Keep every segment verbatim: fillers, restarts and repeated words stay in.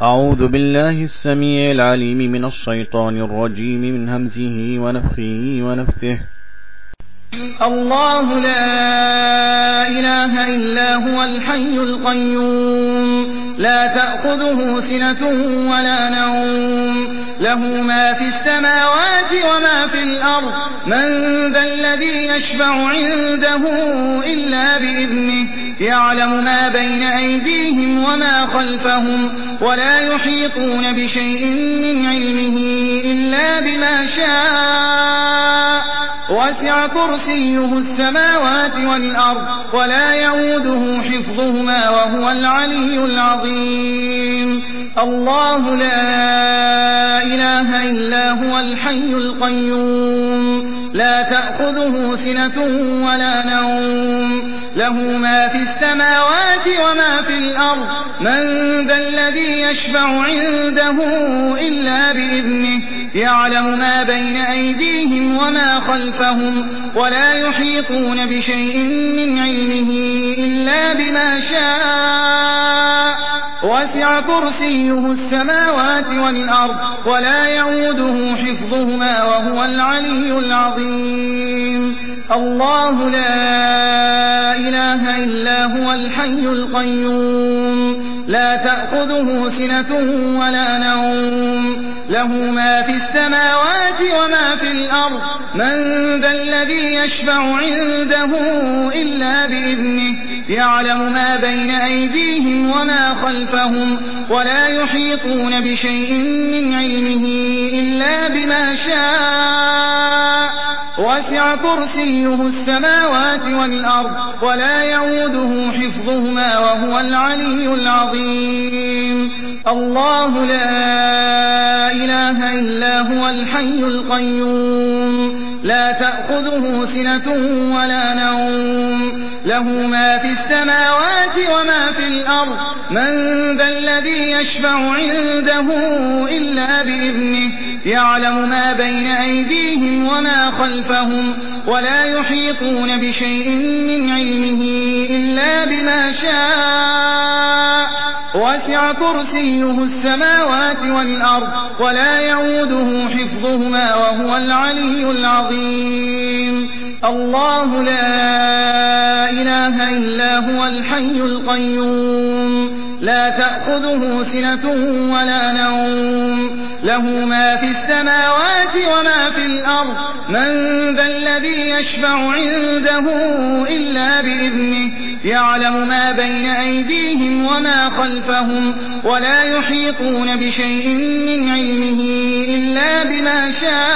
أعوذ بالله السميع العليم من الشيطان الرجيم من همزه ونفخه ونفثه. الله لا إله إلا هو الحي القيوم لا تأخذه سنة ولا نوم له ما في السماوات وما في الأرض من ذا الذي يشفع عنده إلا بإذنه يعلم ما بين أيديهم وما خلفهم ولا يحيطون بشيء من علمه إلا بما شاء وسع كرسيه السماوات والأرض ولا يئوده حفظهما وهو العلي العظيم. الله لا إله إلا هو الحي القيوم لا تأخذه سنة ولا نوم له ما في السماوات وما في الأرض من ذا الذي يشفع عنده إلا بإذنه يعلم ما بين أيديهم وما خلفهم ولا يحيطون بشيء من علمه إلا بما شاء وسع كرسيه السماوات والأرض ولا يئوده حفظهما وهو العلي العظيم. الله لا إله إلا هو الحي القيوم لا تأخذه سنة ولا نوم له ما في السماوات وما في الأرض من ذا الذي يشفع عنده إلا بإذنه يعلم ما بين أيديهم وما خلفهم ولا يحيطون بشيء من علمه إلا بما شاء وسع كرسيه السماوات والأرض ولا يئوده حفظهما وهو العلي العظيم. الله لا إله إلا هو الحي القيوم لا تأخذه سنة ولا نوم له ما في السماوات وما في الأرض من ذا الذي يشفع عنده إلا بإذنه يعلم ما بين أيديهم وما خلفهم ولا يحيطون بشيء من علمه إلا بما شاء وسع كرسيه السماوات والأرض ولا يئوده حفظهما وهو العلي العظيم. الله لا إله إلا هو الحي القيوم لا تأخذه سنة ولا نوم له ما في السماوات وما في الأرض من ذا الذي يشفع عنده إلا بإذنه يعلم ما بين أيديهم وما خلفهم ولا يحيطون بشيء من علمه إلا بما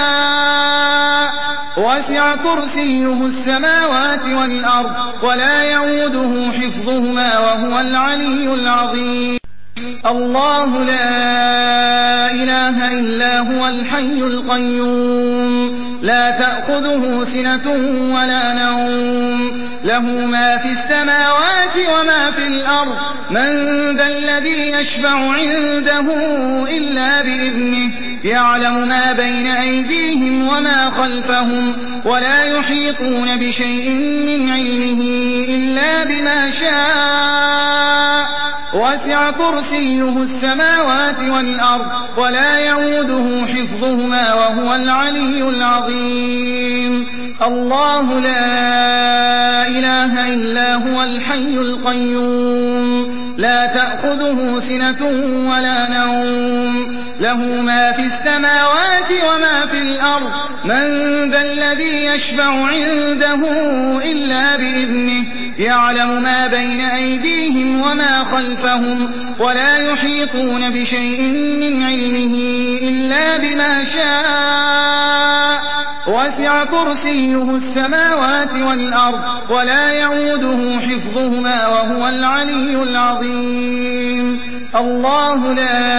شاء وسع كرسيه السماوات والأرض ولا يئوده حفظهما وهو العلي العظيم. الله لا إله إلا هو الحي القيوم لا تأخذه سنة ولا نوم له ما في السماوات وما في الأرض من ذا الذي يشفع عنده إلا بإذنه يعلم ما بين أيديهم وما خلفهم ولا يحيطون بشيء من علمه إلا بما شاء وسع كرسيه السماوات والأرض ولا يئوده حفظهما وهو العلي العظيم. الله لا إله إلا هو الحي القيوم لا تأخذه سنة ولا نوم له ما في السماوات وما في الأرض من ذا الذي يشفع عنده إلا بإذنه يعلم ما بين أيديهم وما خلفهم ولا يحيطون بشيء من علمه إلا بما شاء وسع كرسيه السماوات والأرض ولا يئوده حفظهما وهو العلي العظيم. الله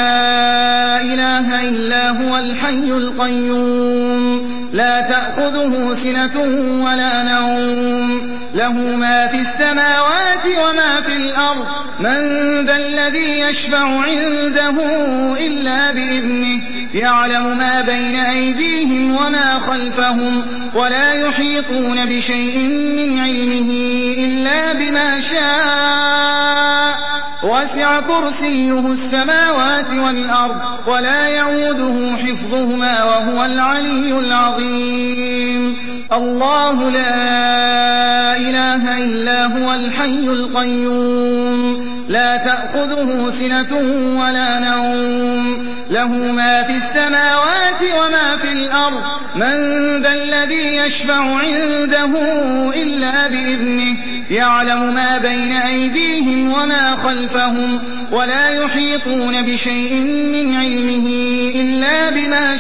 لا إله إلا هو الحي القيوم لا تأخذه سنة ولا نوم له ما في السماوات وما في الأرض من ذا الذي يشفع عنده إلا بإذنه يعلم ما بين أيديهم وما خلفهم ولا يحيطون بشيء من علمه إلا بما شاء وسع كرسيه السماوات والأرض ولا يعوده حفظهما وهو العلي العظيم الله لا إله إلا هو الحي القيوم لا تأخذه سنة ولا نوم له ما في السماوات وما في الأرض من ذا الذي يشفع عنده إلا بإذنه يعلم ما بين أيديهم وما خلفهم ولا يحيطون بشيء من علمه إلا بما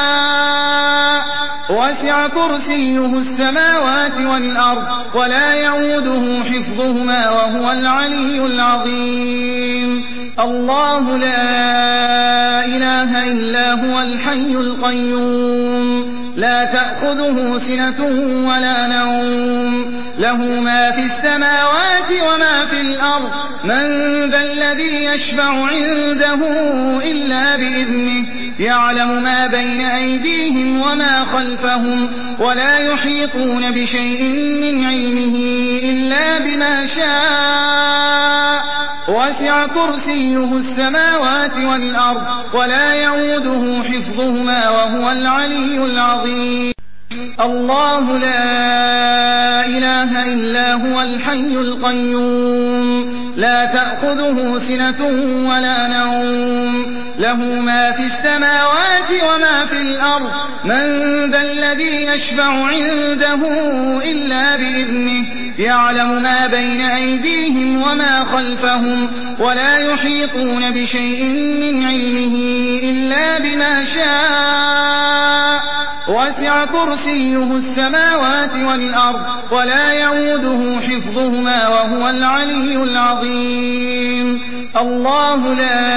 شاء وسع كرسيه السماوات والأرض ولا يعوده حفظهما وهو العلي العظيم الله لا إله إلا هو الحي القيوم لا تأخذه سنة ولا نوم له ما في السماوات وما في الأرض من ذا الذي يشفع عنده إلا بإذنه يعلم ما بين أيديهم وما خلفهم ولا يحيطون بشيء من علمه إلا بما شاء وسع كرسيه السماوات والأرض ولا يعوده حفظهما وهو العلي العظيم الله لا إله إلا هو الحي القيوم لا تأخذه سنة ولا نوم له ما في السماوات وما في الأرض من ذا الذي يشفع عنده إلا بإذنه يعلم ما بين أيديهم وما خلفهم ولا يحيطون بشيء من علمه إلا بما شاء وسع كرسيه السماوات والأرض ولا يعوده حفظهما وهو العلي العظيم الله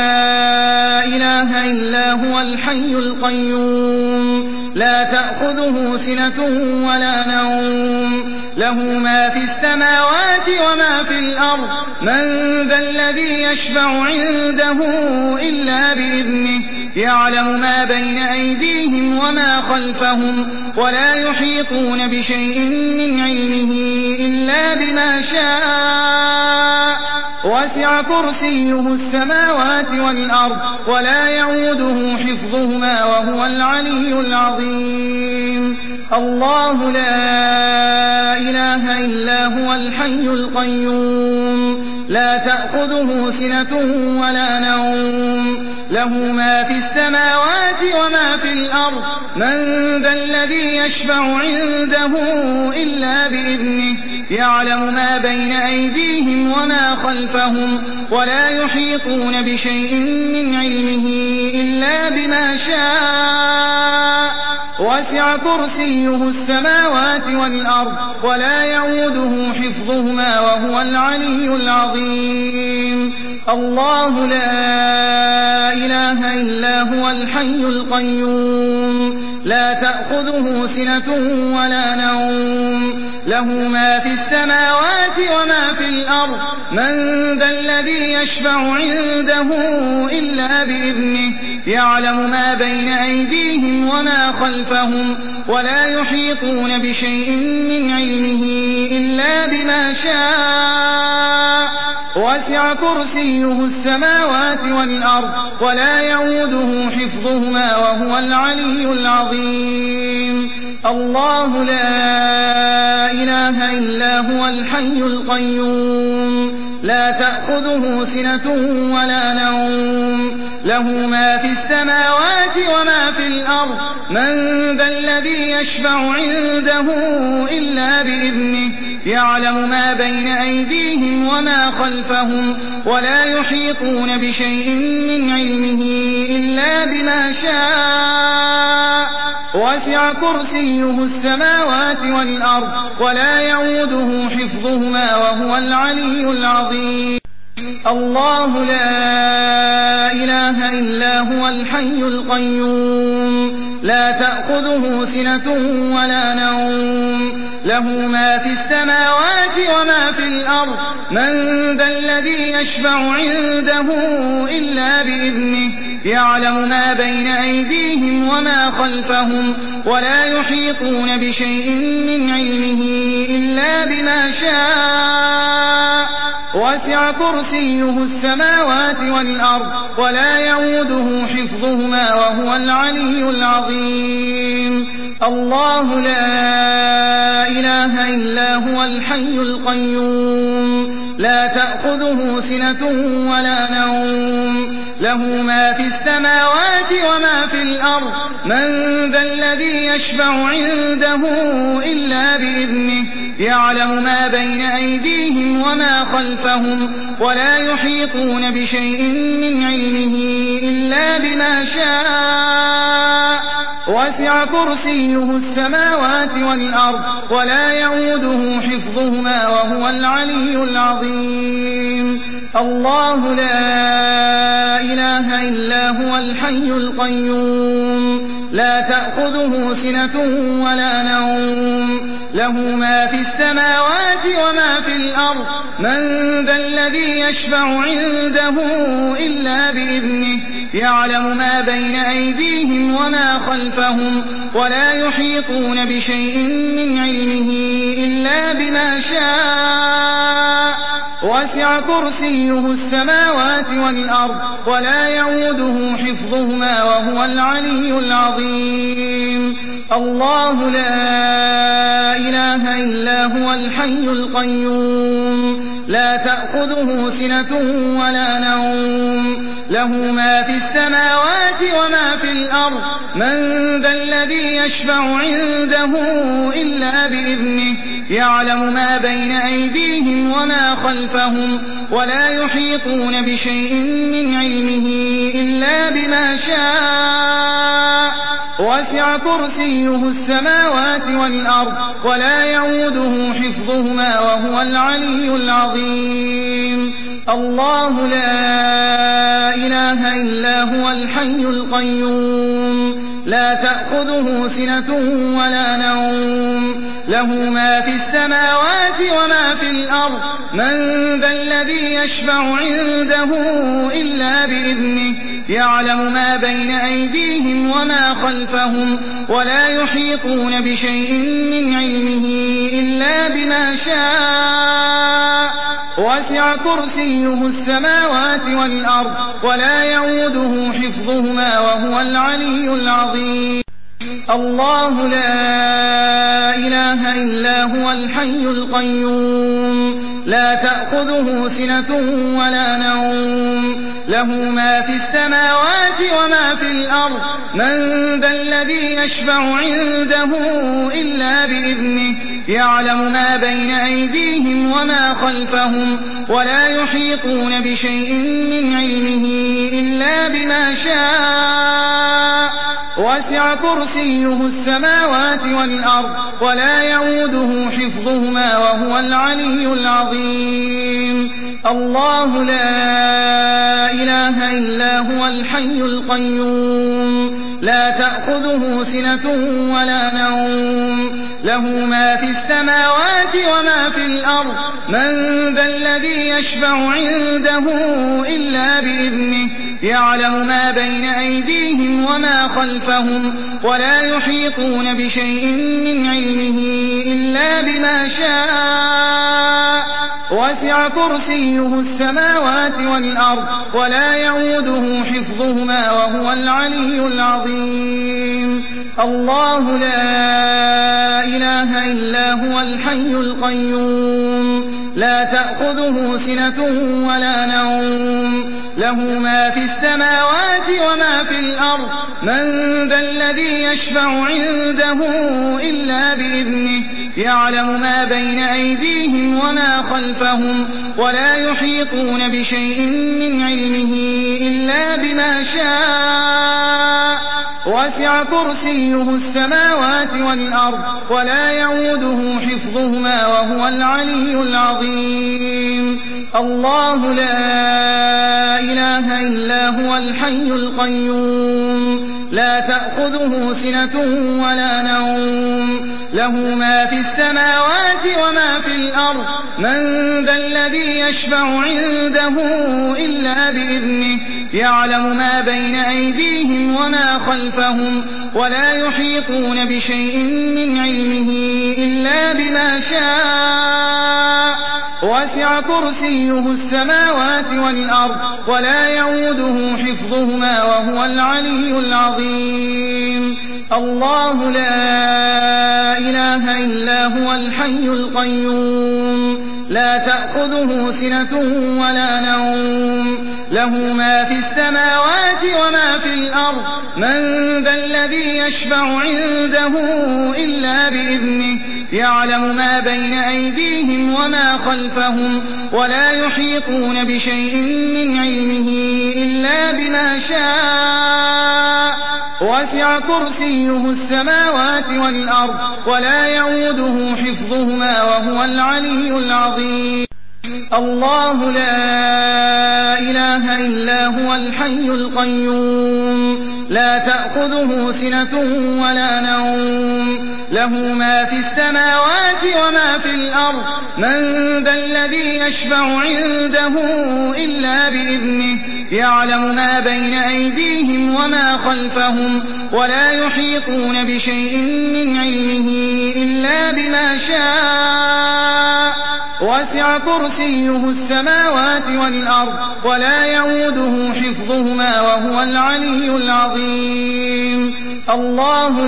لا إله إلا هو الحي القيوم لا تأخذه سنة ولا نوم له ما في السماوات وما في الأرض من ذا الذي يشفع عنده إلا بإذنه يعلم ما بين أيديهم وما خلفهم ولا يحيطون بشيء من علمه إلا بما شاء وسع كرسيه السماوات والأرض ولا يعوده حفظهما وهو العلي العظيم الله لا إله إلا هو الحي القيوم لا تأخذه سنة ولا نوم له ما في السماوات وما في الأرض من ذا الذي يشفع عنده إلا بإذنه يعلم ما بين أيديهم وما خلفهم ولا يحيطون بشيء من علمه إلا بما شاء وسع كرسيه السماوات والأرض ولا يعوده حفظهما وهو العلي العظيم الله لا إله إلا هو الحي القيوم لا تأخذه سنة ولا نوم له ما في السماوات وما في الأرض من ذا الذي يشفع عنده إلا بإذنه يعلم ما بين أيديهم وما خلفهم ولا يحيطون بشيء من علمه إلا بما شاء وسع كرسيه السماوات والأرض ولا يعوده حفظهما وهو العلي العظيم الله لا إله إلا هو الحي القيوم لا تأخذه سنة ولا نوم له ما في السماوات وما في الأرض من ذا الذي يشفع عنده إلا بإذنه يعلم ما بين أيديهم وما خلفهم ولا يحيطون بشيء من علمه إلا بما شاء وسع كرسيه السماوات والأرض ولا يعوده حفظهما وهو العلي العظيم الله لا إله إلا هو الحي القيوم لا تأخذه سنة ولا نوم له ما في السماوات وما في الأرض من ذا الذي يشفع عنده إلا بإذنه يعلم ما بين أيديهم وما خلفهم ولا يحيطون بشيء من علمه إلا بما شاء وسع كرسيه السماوات والأرض ولا يئوده حفظهما وهو العلي العظيم الله لا إله إلا هو الحي القيوم لا تأخذه سنة ولا نوم له ما في السماوات وما في الأرض من ذا الذي يشفع عنده إلا بإذنه يعلم ما بين أيديهم وما خلفهم ولا يحيطون بشيء من علمه إلا بما شاء وسع كرسيه السماوات والأرض ولا يئوده حفظهما وهو العلي العظيم الله لا إله إلا هو الحي القيوم لا تأخذه سنة ولا نوم له ما في السماوات وما في الأرض من ذا الذي يشفع عنده إلا بإذنه يعلم ما بين أيديهم وما خلفهم ولا يحيطون بشيء من علمه إلا بما شاء وسع كرسيه السماوات والأرض ولا يئوده حفظهما وهو العلي العظيم الله لا إله إلا هو الحي القيوم لا تأخذه سنة ولا نوم له ما في السماوات وما في الأرض من ذا الذي يشفع عنده إلا بإذنه يعلم ما بين أيديهم وما خلفهم ولا يحيطون بشيء من علمه إلا بما شاء وسع كرسيه السماوات والأرض ولا يئوده حفظهما وهو العلي العظيم الله لا إله إلا هو الحي القيوم لا تأخذه سنة ولا نوم له ما في السماوات وما في الأرض من ذا الذي يشفع عنده إلا بإذنه يعلم ما بين أيديهم وما خلفهم ولا يحيطون بشيء من علمه إلا بما شاء وسع كرسيه السماوات والأرض ولا يئوده حفظهما وهو العلي العظيم الله لا إله إلا هو الحي القيوم لا تأخذه سنة ولا نوم له ما في السماوات وما في الأرض من ذا الذي يشفع عنده إلا بإذنه يعلم ما بين أيديهم وما خلفهم ولا يحيطون بشيء من علمه إلا بما شاء وسع كرسيه السماوات والأرض ولا يئوده حفظهما وهو العلي العظيم الله لا إله إلا هو الحي القيوم لا تأخذه سنة ولا نوم له ما في السماوات وما في الأرض من ذا الذي يشفع عنده إلا بإذنه يعلم ما بين أيديهم وما خلفهم ولا يحيطون بشيء من علمه إلا بما شاء وسع كرسيه السماوات والأرض ولا يئوده حفظهما وهو العلي العظيم الله لا إله إلا هو الحي القيوم لا تأخذه سنة ولا نوم له ما في السماوات وما في الأرض من ذا الذي يشفع عنده إلا بإذنه يعلم ما بين أيديهم وما خلفهم ولا يحيطون بشيء من علمه إلا بما شاء وسع كرسيه السماوات والأرض ولا يئوده حفظهما وهو العلي العظيم الله لا إله إلا هو الحي القيوم لا تأخذه سنة ولا نوم له ما في السماوات وما في الأرض من ذا الذي يشفع عنده إلا بإذنه يعلم ما بين أيديهم وما خلفهم ولا يحيطون بشيء من علمه إلا بما شاء وسع كرسيه السماوات والأرض ولا يئوده حفظهما وهو العلي العظيم الله لا إله إلا هو الحي القيوم لا تأخذه سنة ولا نوم له ما في السماوات وما في الأرض من ذا الذي يشفع عنده إلا بإذنه يعلم ما بين أيديهم وما خلفهم ولا يحيطون بشيء من علمه إلا بما شاء وسع كرسيه السماوات والأرض ولا يئوده حفظهما وهو العلي العظيم الله لا إله إلا هو الحي القيوم لا تأخذه سنة ولا نوم له ما في السماوات وما في الأرض من ذا الذي يشفع عنده إلا بإذنه يعلم ما بين أيديهم وما خلفهم ولا يحيطون بشيء من علمه إلا بما شاء وسع كرسيه السماوات والأرض ولا يئوده حفظهما وهو العلي العظيم الله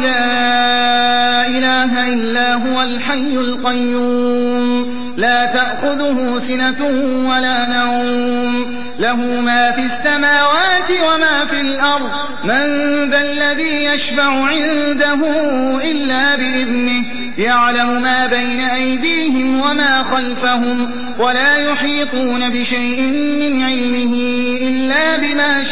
لا إله إلا هو الحي القيوم لا تأخذه سنة ولا نوم له ما في السماوات وما في الأرض من ذا الذي يشفع عنده إلا بإذنه يعلم ما بين أيديهم وما خلفهم ولا يحيطون بشيء من علمه إلا بما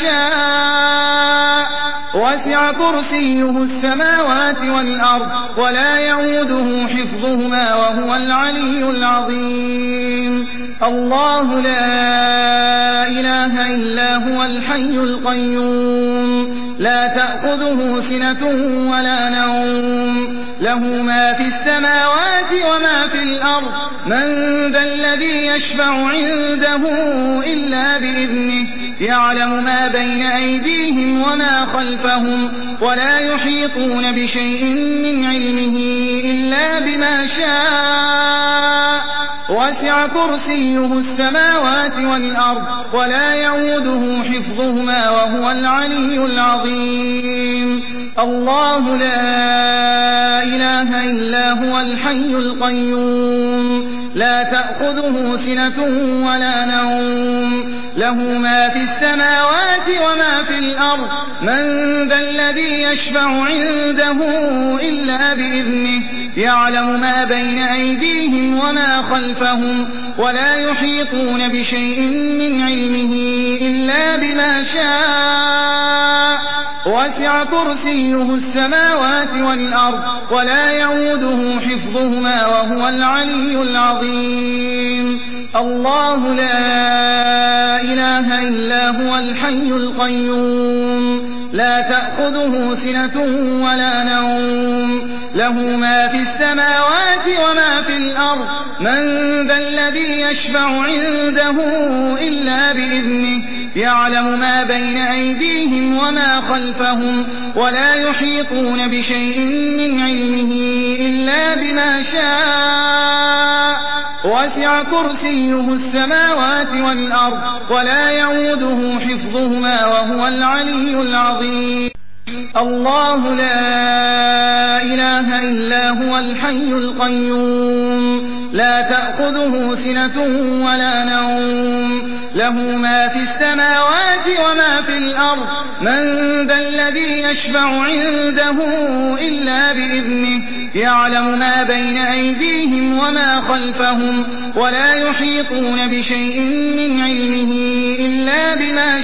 شاء وسع كرسيه السماوات والأرض ولا يئوده حفظهما وهو العلي العظيم الله لا إله إلا هو الحي القيوم لا تأخذه سنة ولا نوم له ما في السماوات وما في الأرض من ذا الذي يشفع عنده إلا بإذنه يعلم ما بين أيديهم وما خلفهم ولا يحيطون بشيء من علمه إلا بما شاء وسع كرسيه السماوات والأرض ولا يئوده حفظهما وهو العلي العظيم الله لا إله إلا هو الحي القيوم لا تأخذه سنة ولا نوم له ما في السماوات وما في الأرض من ذا الذي يشفع عنده إلا بإذنه يعلم ما بين أيديهم وما خلفهم ولا يحيطون بشيء من علمه إلا بما شاء وسع كرسيه السماوات والأرض ولا يئوده حفظهما وهو العلي العظيم الله لا إله إلا هو الحي القيوم لا تأخذه سنة ولا نوم له ما في السماوات وما في الأرض من ذا الذي يشفع عنده إلا بإذنه يعلم ما بين أيديهم وما خلفهم ولا يحيطون بشيء من علمه إلا بما شاء وسع كرسيه السماوات والأرض ولا يئوده حفظهما وهو العلي العظيم الله لا إله إلا هو الحي القيوم لا تأخذه سنة ولا نوم له ما في السماوات وما في الأرض من ذا الذي يشفع عنده إلا بإذنه يعلم ما بين أيديهم وما خلفهم ولا يحيطون بشيء من علمه إلا بما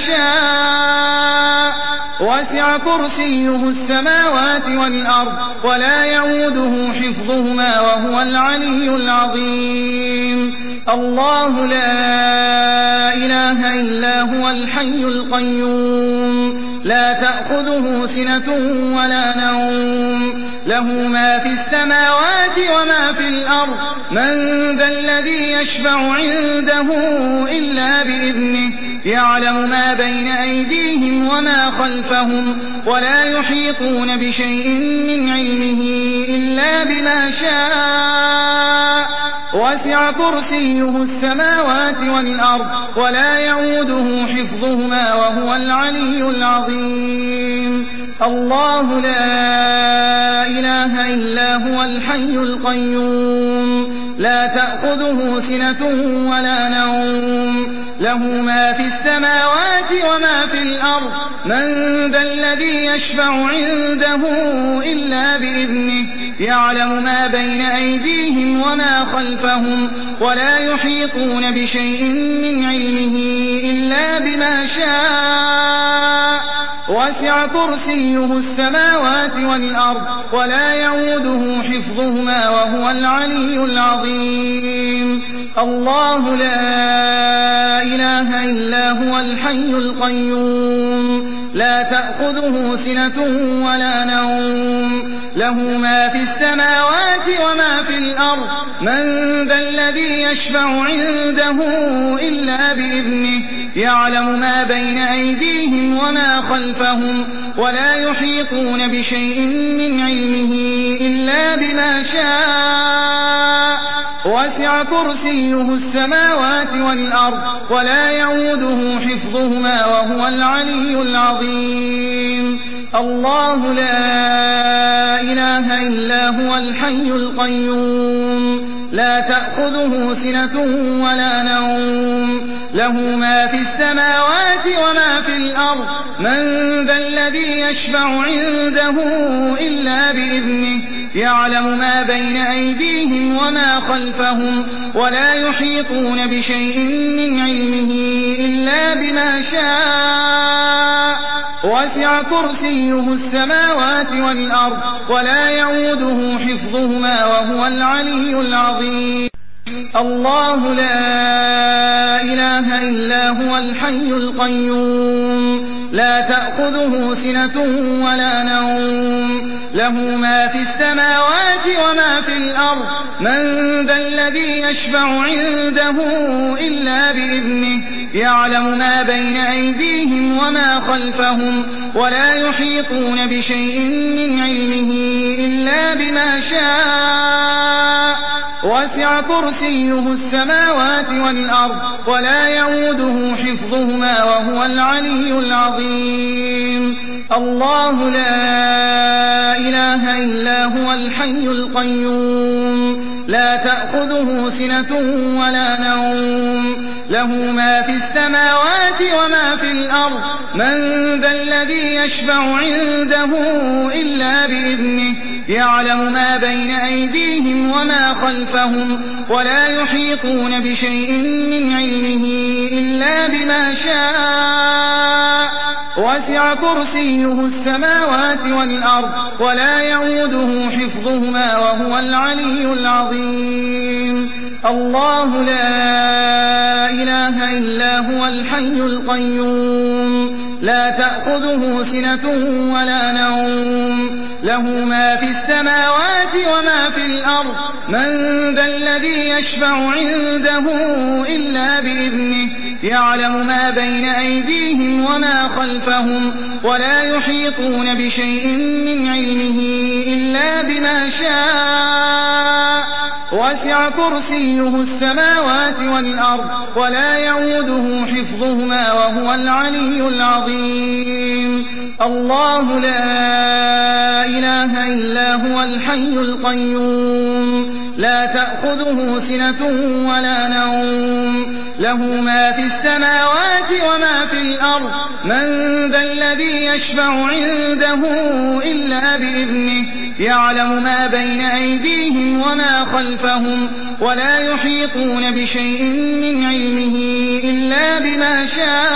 شاء وسع كرسيه السماوات والأرض ولا يئوده حفظهما وهو العلي العظيم الله لا إله إلا هو الحي القيوم لا تأخذه سنة ولا نوم له ما في السماوات وما في الأرض من ذا الذي يشفع عنده إلا بإذنه يعلم ما بين أيديهم وما خلفهم ولا يحيطون بشيء من علمه إلا بما شاء وسع كرسيه السماوات والأرض ولا يئوده حفظهما وهو العلي العظيم الله لا إله إلا هو الحي القيوم لا تأخذه سنة ولا نوم له ما في السماوات وما في الأرض من ذا الذي يشفع عنده إلا بإذنه يعلم ما بين أيديهم وما خلفهم ولا يحيطون بشيء من علمه إلا بما شاء وسع كرسيه السماوات والأرض ولا يئوده حفظهما وهو العلي العظيم الله لا إله إلا هو الحي القيوم لا تأخذه سنة ولا نوم له ما في السماوات وما في الأرض من ذا الذي يشفع عنده إلا بإذنه يعلم ما بين أيديهم وما خلفهم ولا يحيطون بشيء من علمه إلا بما شاء وسع كرسيه السماوات والأرض ولا يئوده حفظهما وهو العلي العظيم الله لا إله إلا هو الحي القيوم لا تأخذه سنة ولا نوم له ما في السماوات وما في الأرض من ذا الذي يشفع عنده إلا بإذنه يعلم ما بين أيديهم وما خلفهم ولا يحيطون بشيء من علمه إلا بما شاء وسع كرسيه السماوات والأرض ولا يئوده حفظهما وهو العلي العظيم الله لا إله إلا هو الحي القيوم لا تأخذه سنة ولا نوم له ما في السماوات وما في الأرض من ذا الذي يشفع عنده إلا بإذنه يعلم ما بين أيديهم وما خلفهم ولا يحيطون بشيء من علمه إلا بما شاء وسع كرسيه السماوات والأرض ولا يئوده حفظهما وهو العلي العظيم الله لا إله إلا هو الحي القيوم لا تأخذه سنة ولا نوم له ما في السماوات وما في الأرض من ذا الذي يشفع عنده إلا بإذنه يعلم ما بين أيديهم وما خلفهم ولا يحيطون بشيء من علمه إلا بما شاء وسع كرسيه السماوات والأرض ولا يئوده حفظهما وهو العلي العظيم الله لا إله إلا هو الحي القيوم لا تأخذه سنة ولا نوم له ما في السماوات وما في الأرض من ذا الذي يشفع عنده إلا بإذنه يعلم ما بين أيديهم وما خلفهم ولا يحيطون بشيء من علمه إلا بما شاء وسع كرسيه السماوات والأرض ولا يئوده حفظهما وهو العلي العظيم الله لا إله إلا هو الحي القيوم لا تأخذه سنة ولا نوم له ما في السماوات وما في الأرض من ذا الذي يشفع عنده إلا بإذنه يعلم ما بين أيديهم وما خلفهم ولا يحيطون بشيء من علمه إلا بما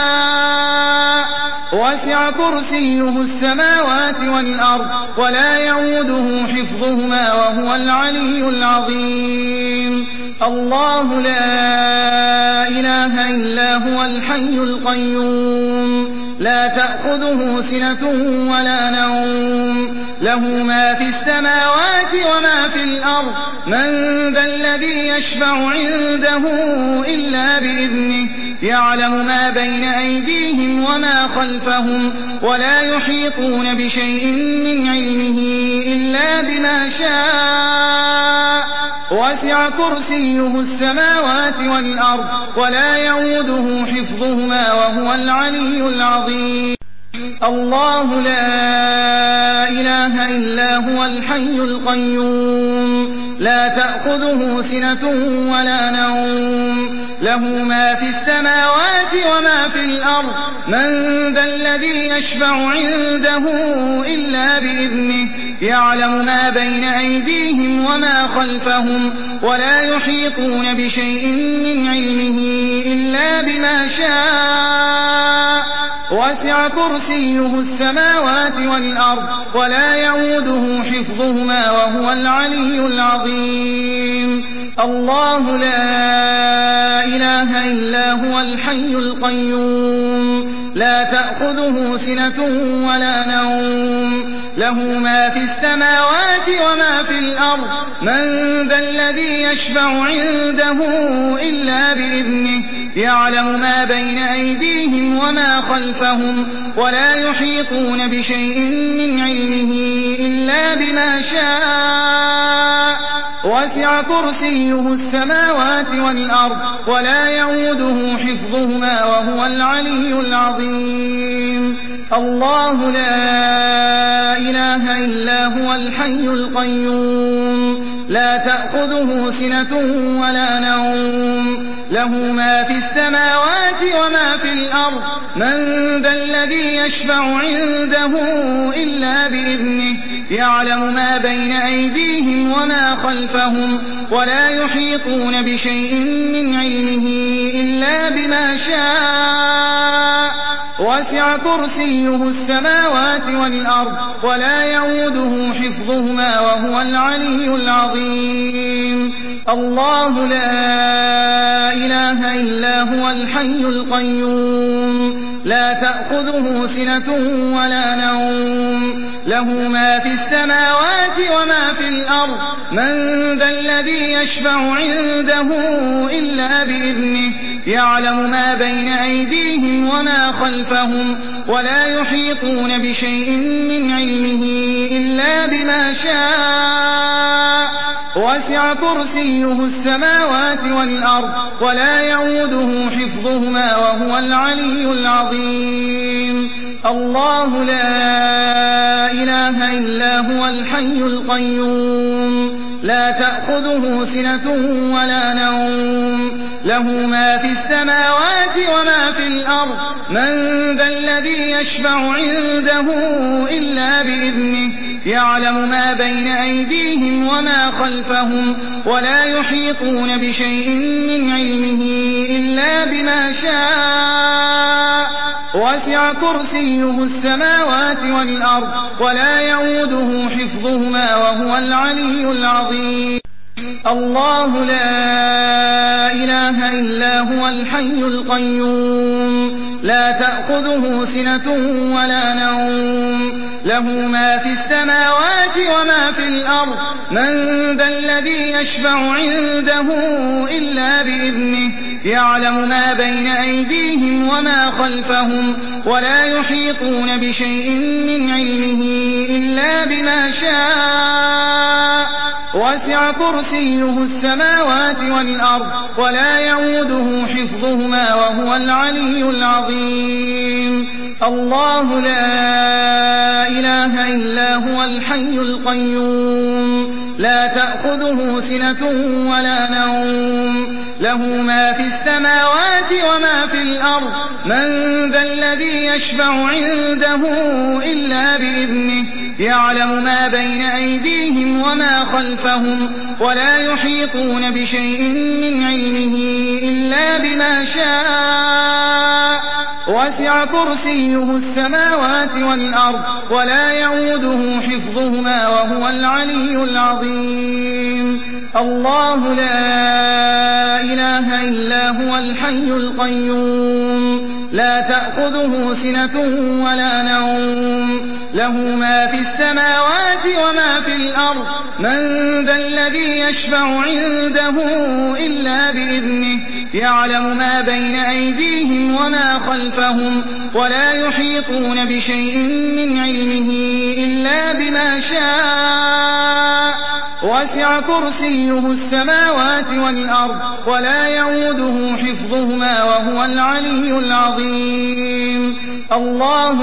شاء وسع كرسيه السماوات والأرض ولا يئوده حفظهما وهو العلي العظيم الله لا إله إلا هو الحي القيوم لا تأخذه سنة ولا نوم له ما في السماوات وما في الأرض من ذا الذي يشفع عنده إلا بإذنه يعلم ما بين أيديهم وما خلفهم ولا يحيطون بشيء من علمه إلا بما شاء وسع كرسيه السماوات والأرض ولا يعوده حفظهما وهو العلي العظيم الله لا إله إلا هو الحي القيوم لا تأخذه سنة ولا نوم له ما في السماوات وما في الأرض من ذا الذي يشفع عنده إلا بإذنه يعلم ما بين أيديهم وما خلفهم ولا يحيطون بشيء من علمه إلا بما شاء وسع كرسيه السماوات والأرض ولا يعوده حفظهما وهو العلي العظيم الله لا إله إلا هو الحي القيوم لا تأخذه سنة ولا نوم له ما في السماوات وما في الأرض من ذا الذي يشفع عنده إلا بإذنه يعلم ما بين أيديهم وما خلفهم ولا يحيطون بشيء من علمه إلا بما شاء وسع كرسيه السماوات والأرض ولا يعوده حفظهما وهو العلي العظيم الله لا إله إلا هو الحي القيوم لا تأخذه سنة ولا نوم له ما في السماوات وما في الأرض من ذا الذي يشفع عنده إلا بإذنه يعلم ما بين أيديهم وما خلفهم ولا يحيطون بشيء من علمه إلا بما شاء وسع كرسيه السماوات والأرض ولا يعوده حفظهما وهو العلي العظيم الله لا إله إلا هو الحي القيوم لا تأخذه سنة ولا نوم له ما في السماوات وما في الأرض من ذا الذي يشفع عنده إلا بإذنه يعلم ما بين أيديهم وما خلفهم ولا يحيطون بشيء من علمه إلا بما شاء وسع كرسيه السماوات والأرض ولا يعوده حفظهما وهو العلي العظيم الله لا إله إلا هو الحي القيوم لا تأخذه سنة ولا نوم له ما في السماوات وما في الأرض من ذا الذي يشفع عنده إلا بإذنه يعلم ما بين أيديهم وما خلفهم ولا يحيطون بشيء من علمه إلا بما شاء وسع كرسيه السماوات والأرض ولا يعوده حفظهما وهو العلي العظيم الله لا إله إلا هو الحي القيوم لا تأخذه سنة ولا نوم له ما في السماوات وما في الأرض من ذا الذي يشفع عنده إلا بإذنه يعلم ما بين أيديهم وما خلفهم ولا يحيطون بشيء من علمه إلا بما شاء وسع كرسيه السماوات والأرض ولا يعوده حفظهما وهو العلي العظيم الله لا إله إلا هو الحي القيوم لا تأخذه سنة ولا نوم له ما في السماوات وما في الأرض من ذا الذي يشفع عنده إلا بإذنه يعلم ما بين أيديهم وما خلفهم ولا يحيطون بشيء من علمه إلا بما شاء وسع كرسيه السماوات والأرض ولا يعوده حفظهما وهو العلي العظيم الله لا إله إلا هو الحي القيوم لا تأخذه سنة ولا نوم له ما في السماوات وما في الأرض من ذا الذي يشفع عنده إلا بإذنه يعلم ما بين أيديهم وما خلفهم ولا يحيطون بشيء من علمه إلا بما شاء وسع وسع كرسيه السماوات والأرض ولا يئوده حفظهما وهو العلي العظيم الله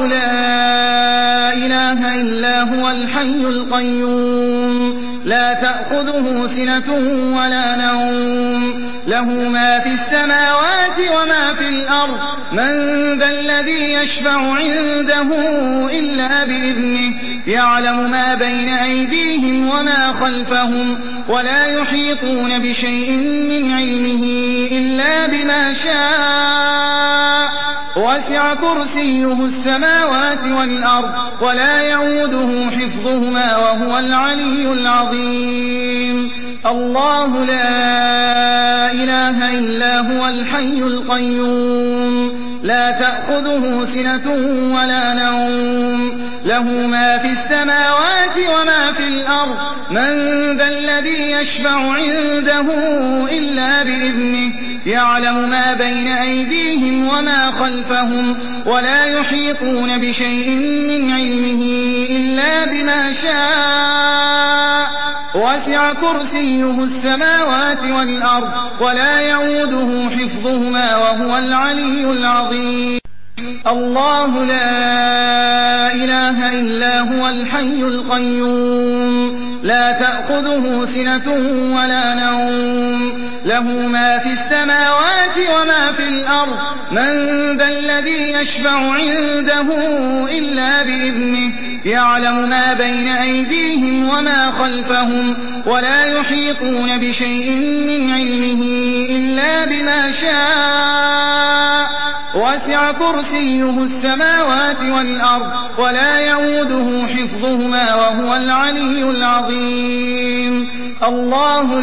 لا إله إلا هو الحي القيوم لا تأخذه سنة ولا نوم له ما في السماوات وما في الأرض من ذا الذي يشفع عنده إلا بإذنه يعلم ما بين أيديهم وما خلفهم ولا يحيطون بشيء من علمه إلا بما شاء وسع كرسيه السماوات والأرض ولا يئوده حفظهما وهو العلي العظيم الله لا إله إلا هو الحي القيوم لا تأخذه سنة ولا نوم له ما في السماوات وما في الأرض من ذا الذي يشفع عنده إلا بإذنه يعلم ما بين أيديهم وما خلفهم ولا يحيطون بشيء من علمه إلا بما شاء وسع كرسيه السماوات والأرض ولا يئوده حفظهما وهو العلي العظيم الله لا إله إلا هو الحي القيوم لا تأخذه سنة ولا نوم له ما في السماوات وما في الأرض من ذا الذي يشفع عنده إلا بإذنه يعلم ما بين أيديهم وما خلفهم ولا يحيطون بشيء من علمه إلا بما شاء وسع كرسيه السماوات والأرض ولا يئوده حفظهما وهو العلي العظيم الله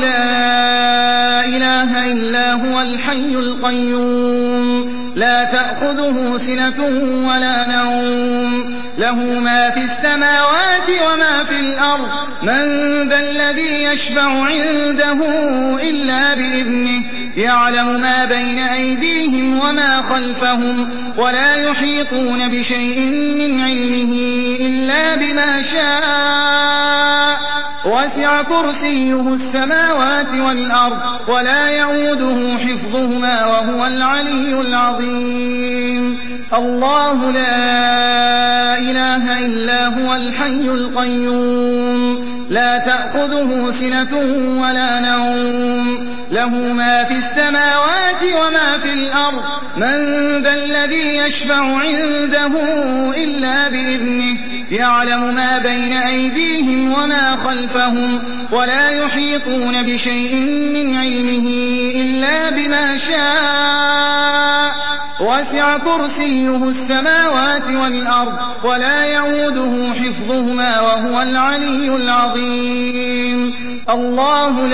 لا إله إلا هو الحي القيوم لا تأخذه سنة ولا نوم له ما في السماوات وما في الأرض من ذا الذي يشفع عنده إلا بإذنه يعلم ما بين أيديهم وما خلفهم ولا يحيطون بشيء من علمه إلا بما شاء وسع كرسيه السماوات والأرض ولا يئوده حفظهما وهو العلي العظيم الله لا إله إلا هو الحي القيوم لا تأخذه سنة ولا نوم له ما في السماوات وما في الأرض من ذا الذي يشفع عنده إلا بإذنه يعلم ما بين أيديهم وما خلفهم ولا يحيطون بشيء من علمه إلا بما شاء وسع كرسيه السماوات والأرض ولا يئوده حفظهما وهو العلي العظيم الله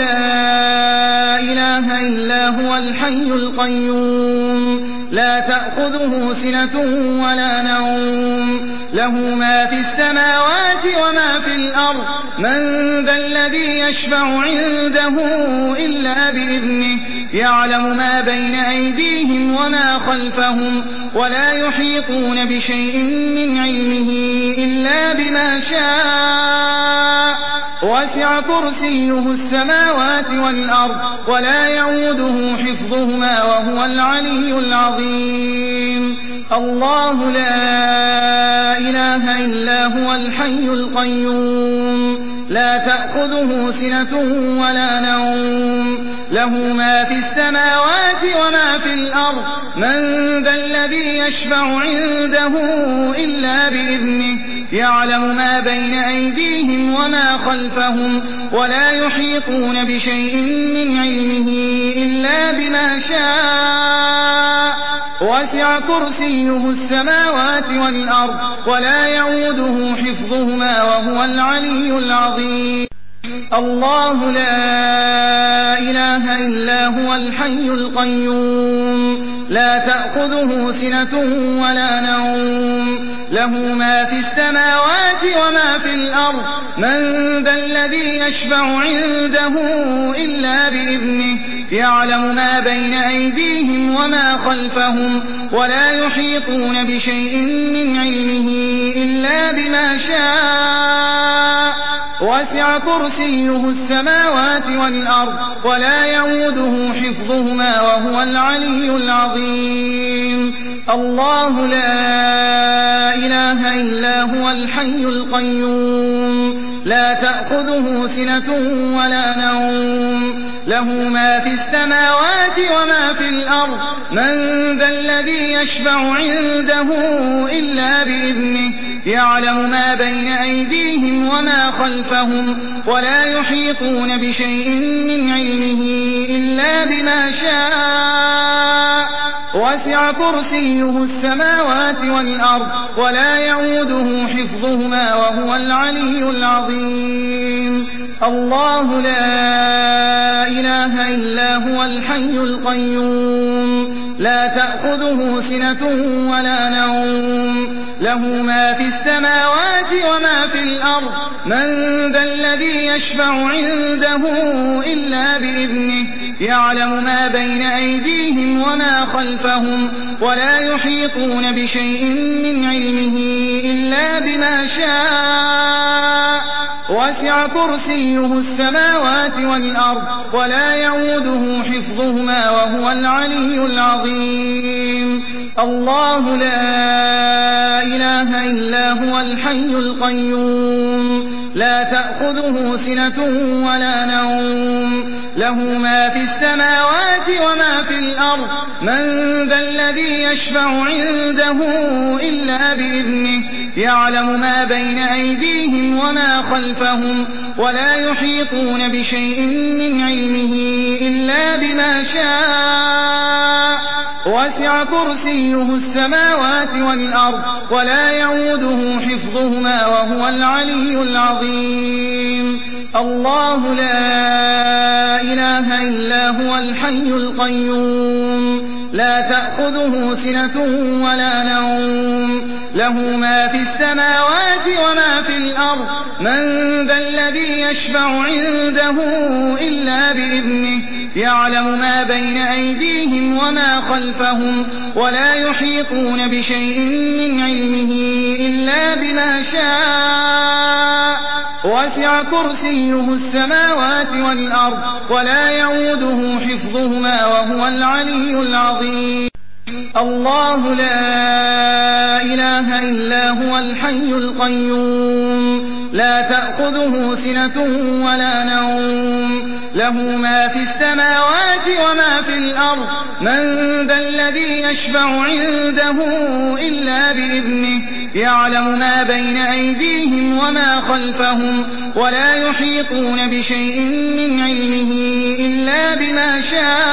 لا إله إلا هو الحي القيوم لا تأخذه سنة ولا نوم له ما في السماوات وما في الأرض من ذا الذي يشفع عنده إلا بإذنه يعلم ما بين أيديهم وما خلفهم ولا يحيطون بشيء من علمه إلا بما شاء وسع كرسيه السماوات والأرض ولا يئوده حفظهما وهو العلي العظيم الله لا إله إلا هو الحي القيوم لا تأخذه سنة ولا نوم له ما في السماوات وما في الأرض من ذا الذي يشفع عنده إلا بإذنه يعلم ما بين أيديهم وما خلفهم ولا يحيطون بشيء من علمه إلا بما شاء وسع كرسيه السماوات والأرض ولا يئوده حفظهما وهو العلي العظيم الله لا إله إلا هو الحي القيوم لا تأخذه سنة ولا نوم له ما في السماوات وما في الأرض من ذا الذي يشفع عنده إلا بإذنه يعلم ما بين أيديهم وما خلفهم ولا يحيطون بشيء من علمه إلا بما شاء وسع كرسيه السماوات والأرض ولا يئوده حفظهما وهو العلي العظيم الله لا إله إلا هو الحي القيوم لا تأخذه سنة ولا نوم له ما في السماوات وما في الأرض من ذا الذي يشفع عنده إلا بإذنه يعلم ما بين أيديهم وما خلفهم ولا يحيطون بشيء من علمه إلا بما شاء وسع كرسيه السماوات والأرض ولا يئوده حفظهما وهو العلي العظيم الله لا إله إلا هو الحي القيوم لا تأخذه سنة ولا نوم له ما في السماوات وما في الأرض من ذا الذي يشفع عنده إلا بإذنه يعلم ما بين أيديهم وما خلفهم ولا يحيطون بشيء من علمه إلا بما شاء وسع كرسيه السماوات والأرض ولا يئوده حفظهما وهو العلي العظيم الله لا إله إلا هو الحي القيوم لا تأخذه سنة ولا نوم له ما في السماوات وما في الأرض من ذا الذي يشفع عنده إلا بإذنه يعلم ما بين أيديهم وما خلفهم ولا يحيطون بشيء من علمه إلا بما شاء وسع كرسيه السماوات والأرض ولا يئوده حفظهما وهو العلي العظيم الله لا إله إلا هو الحي القيوم لا تأخذه سنة ولا نوم له ما في السماوات وما في الأرض من ذا الذي يشفع عنده إلا بإذنه يعلم ما بين أيديهم وما خلفهم ولا يحيطون بشيء من علمه إلا بما شاء وسع كرسيه السماوات والأرض ولا يئوده حفظهما وهو العلي العظيم الله لا إله إلا هو الحي القيوم لا تأخذه سنة ولا نوم له ما في السماوات وما في الأرض من ذا الذي يشفع عنده إلا بإذنه يعلم ما بين أيديهم وما خلفهم ولا يحيطون بشيء من علمه إلا بما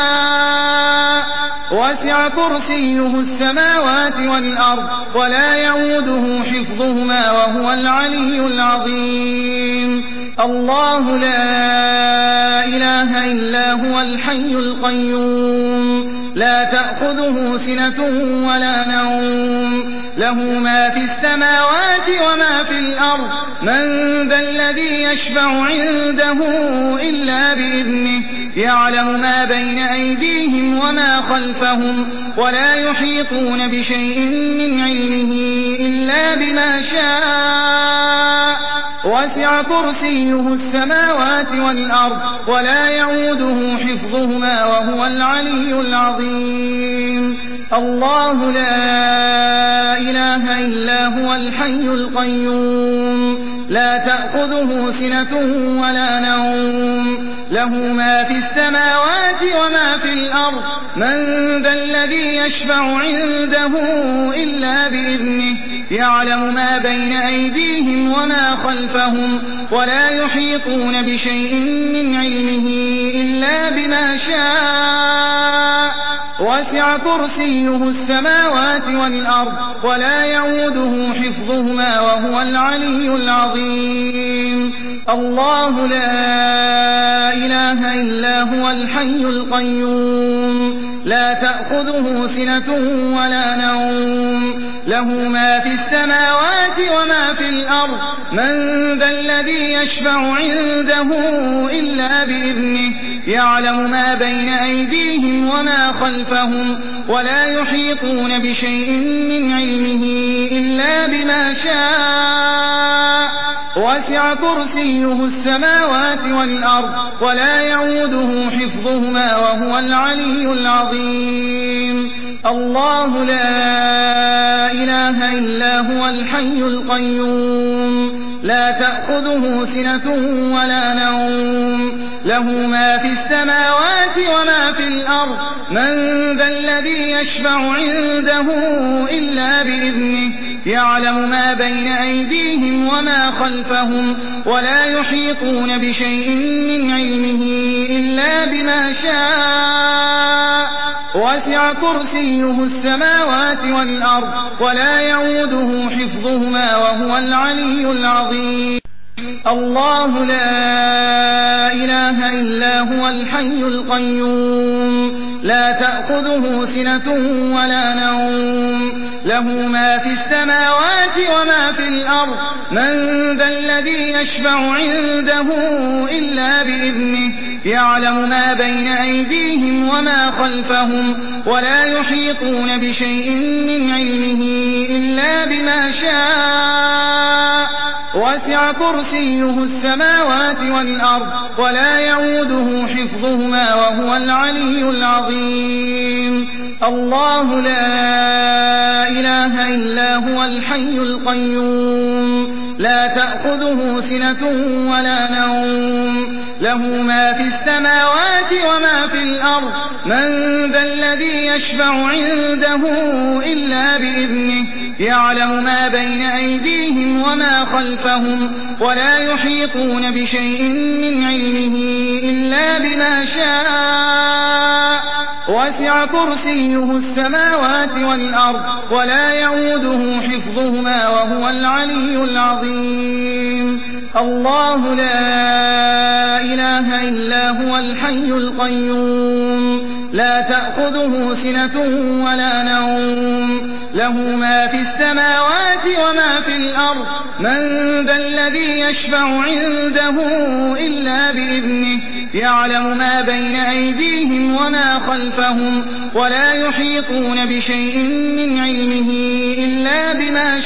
شاء وسع كرسيه السماوات والأرض ولا يئوده حفظهما وهو العلي العظيم الله لا إله إلا هو الحي القيوم لا تأخذه سنة ولا نوم له ما في السماوات وما في الأرض من ذا الذي يشفع عنده إلا بإذنه يعلم ما بين أيديهم وما خلفهم ولا يحيطون بشيء من علمه إلا بما شاء وسع كرسيه السماوات والأرض ولا يئوده حفظهما وهو العلي العظيم الله لا إله إلا هو الحي القيوم لا تأخذه سنة ولا نوم له ما في السماوات وما في الأرض من ذا الذي يشفع عنده إلا بإذنه يعلم ما بين أيديهم وما خلفهم ولا يحيطون بشيء من علمه إلا بما شاء وسع كرسيه السماوات والأرض ولا يئوده حفظهما وهو العلي العظيم الله لا إله إلا هو الحي القيوم لا تأخذه سنة ولا نوم له ما في السماوات وما في الأرض من ذا الذي يشفع عنده إلا بإذنه يعلم ما بين أيديهم وما خلفهم ولا يحيطون بشيء من علمه إلا بما شاء وسع كرسيه السماوات والأرض ولا يعوده حفظهما وهو العلي العظيم الله لا إله إلا هو الحي القيوم لا تأخذه سنة ولا نوم له ما في السماوات وما في الأرض من ذا الذي يشفع عنده إلا بإذنه يعلم ما بين أيديهم وما خلفهم ولا يحيطون بشيء من علمه إلا بما شاء وسع كرسيه السماوات والأرض ولا يعوده حفظهما وهو العلي العظيم الله لا إله إلا هو الحي القيوم لا تأخذه سنة ولا نوم له ما في السماوات وما في الأرض من ذا الذي يشفع عنده إلا بإذنه يعلم ما بين أيديهم وما خلفهم ولا يحيطون بشيء من علمه إلا بما شاء وسع كرسيه السماوات والأرض ولا يعوده حفظهما وهو العلي العظيم الله لا إله إلا هو الحي القيوم لا تأخذه سنة ولا نوم له ما في السماوات وما في الأرض من ذا الذي يشفع عنده إلا بإذنه يعلم ما بين أيديهم وما خلفهم ولا يحيطون بشيء من علمه إلا بما شاء وسع كرسيه السماوات والأرض ولا يعوده حفظهما وهو العلي العظيم الله لا إله إلا هو الحي القيوم لا تأخذه سنة ولا نوم له ما في السماوات وما في الأرض من ذا الذي يشفع عنده إلا بإذنه يعلم ما بين أيديهم وما خلفهم ولا يحيطون بشيء من علمه إلا بما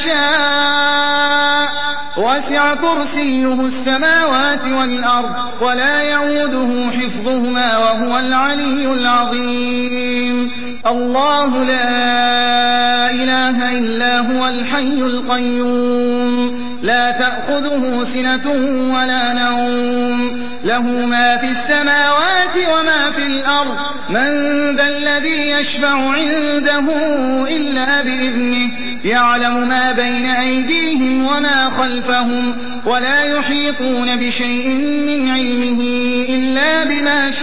شاء وسع كرسيه السماوات والأرض ولا يعوده حفظهما وهو العلي العظيم الله لا إله إلا هو الحي القيوم لا تأخذه سنة ولا نوم له ما في السماوات وما في الأرض من ذا الذي يشفع عنده إلا بإذنه يعلم ما بين أيديهم وما خلفهم ولا يحيطون بشيء من علمه إلا بما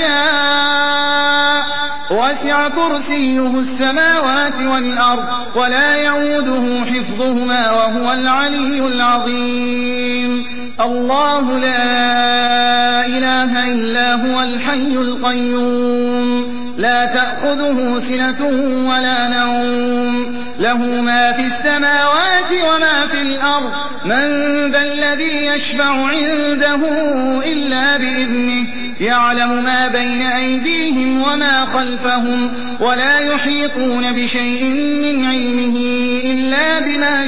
شاء وسع كرسيه السماوات والأرض ولا يعوده حفظهما وهو العلي العظيم الله لا إله إلا هو الحي القيوم لا تأخذه سنة ولا نوم له ما في السماوات وما في الأرض من ذا الذي يشفع عنده إلا بإذنه يعلم ما بين أيديهم وما خلفهم ولا يحيطون بشيء من علمه إلا بما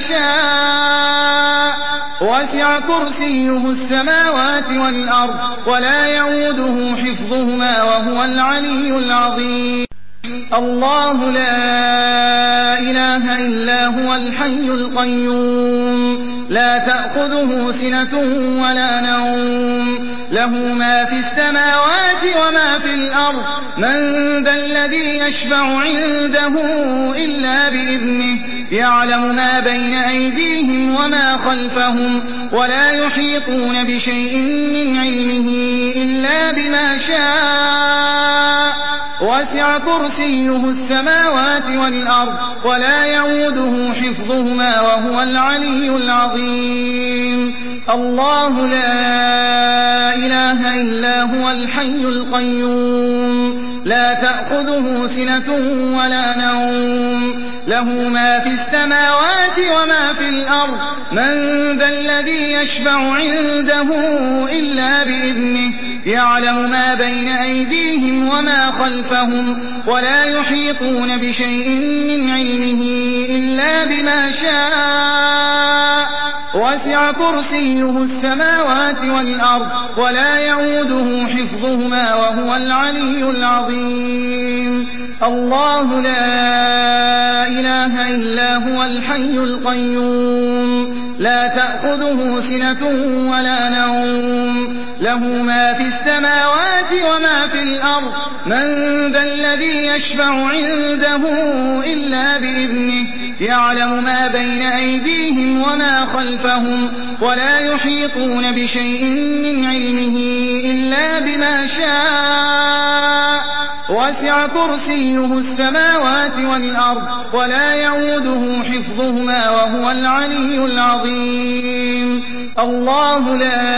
شاء وسع كرسيه السماوات والأرض ولا يعوده حفظهما وهو العلي العظيم الله لا إله إلا هو الحي القيوم لا تأخذه سنة ولا نوم له ما في السماوات وما في الأرض من ذا الذي يشفع عنده إلا بإذنه يعلم ما بين أيديهم وما خلفهم ولا يحيطون بشيء من علمه إلا بما شاء وسع كرسيه السماوات والأرض ولا يعوده حفظهما وهو العلي العظيم الله لا إله إلا هو الحي القيوم لا تأخذه سنة ولا نوم له ما في السماوات وما في الأرض من ذا الذي يشفع عنده إلا بإذنه يعلم ما بين أيديهم وما خلفهم ولا يحيطون بشيء من علمه إلا بما شاء وسع كرسيه السماوات والأرض ولا يعوده حفظهما وهو العلي العظيم الله لا إله إلا هو الحي القيوم لا تأخذه سنة ولا نوم له ما في السماوات وما في الأرض من ذا الذي يشفع عنده إلا بإذنه يعلم ما بين أيديهم وما خلفهم ولا يحيطون بشيء من علمه إلا بما شاء وسع كرسيه السماوات والأرض ولا يعوده حفظهما وهو العلي العظيم الله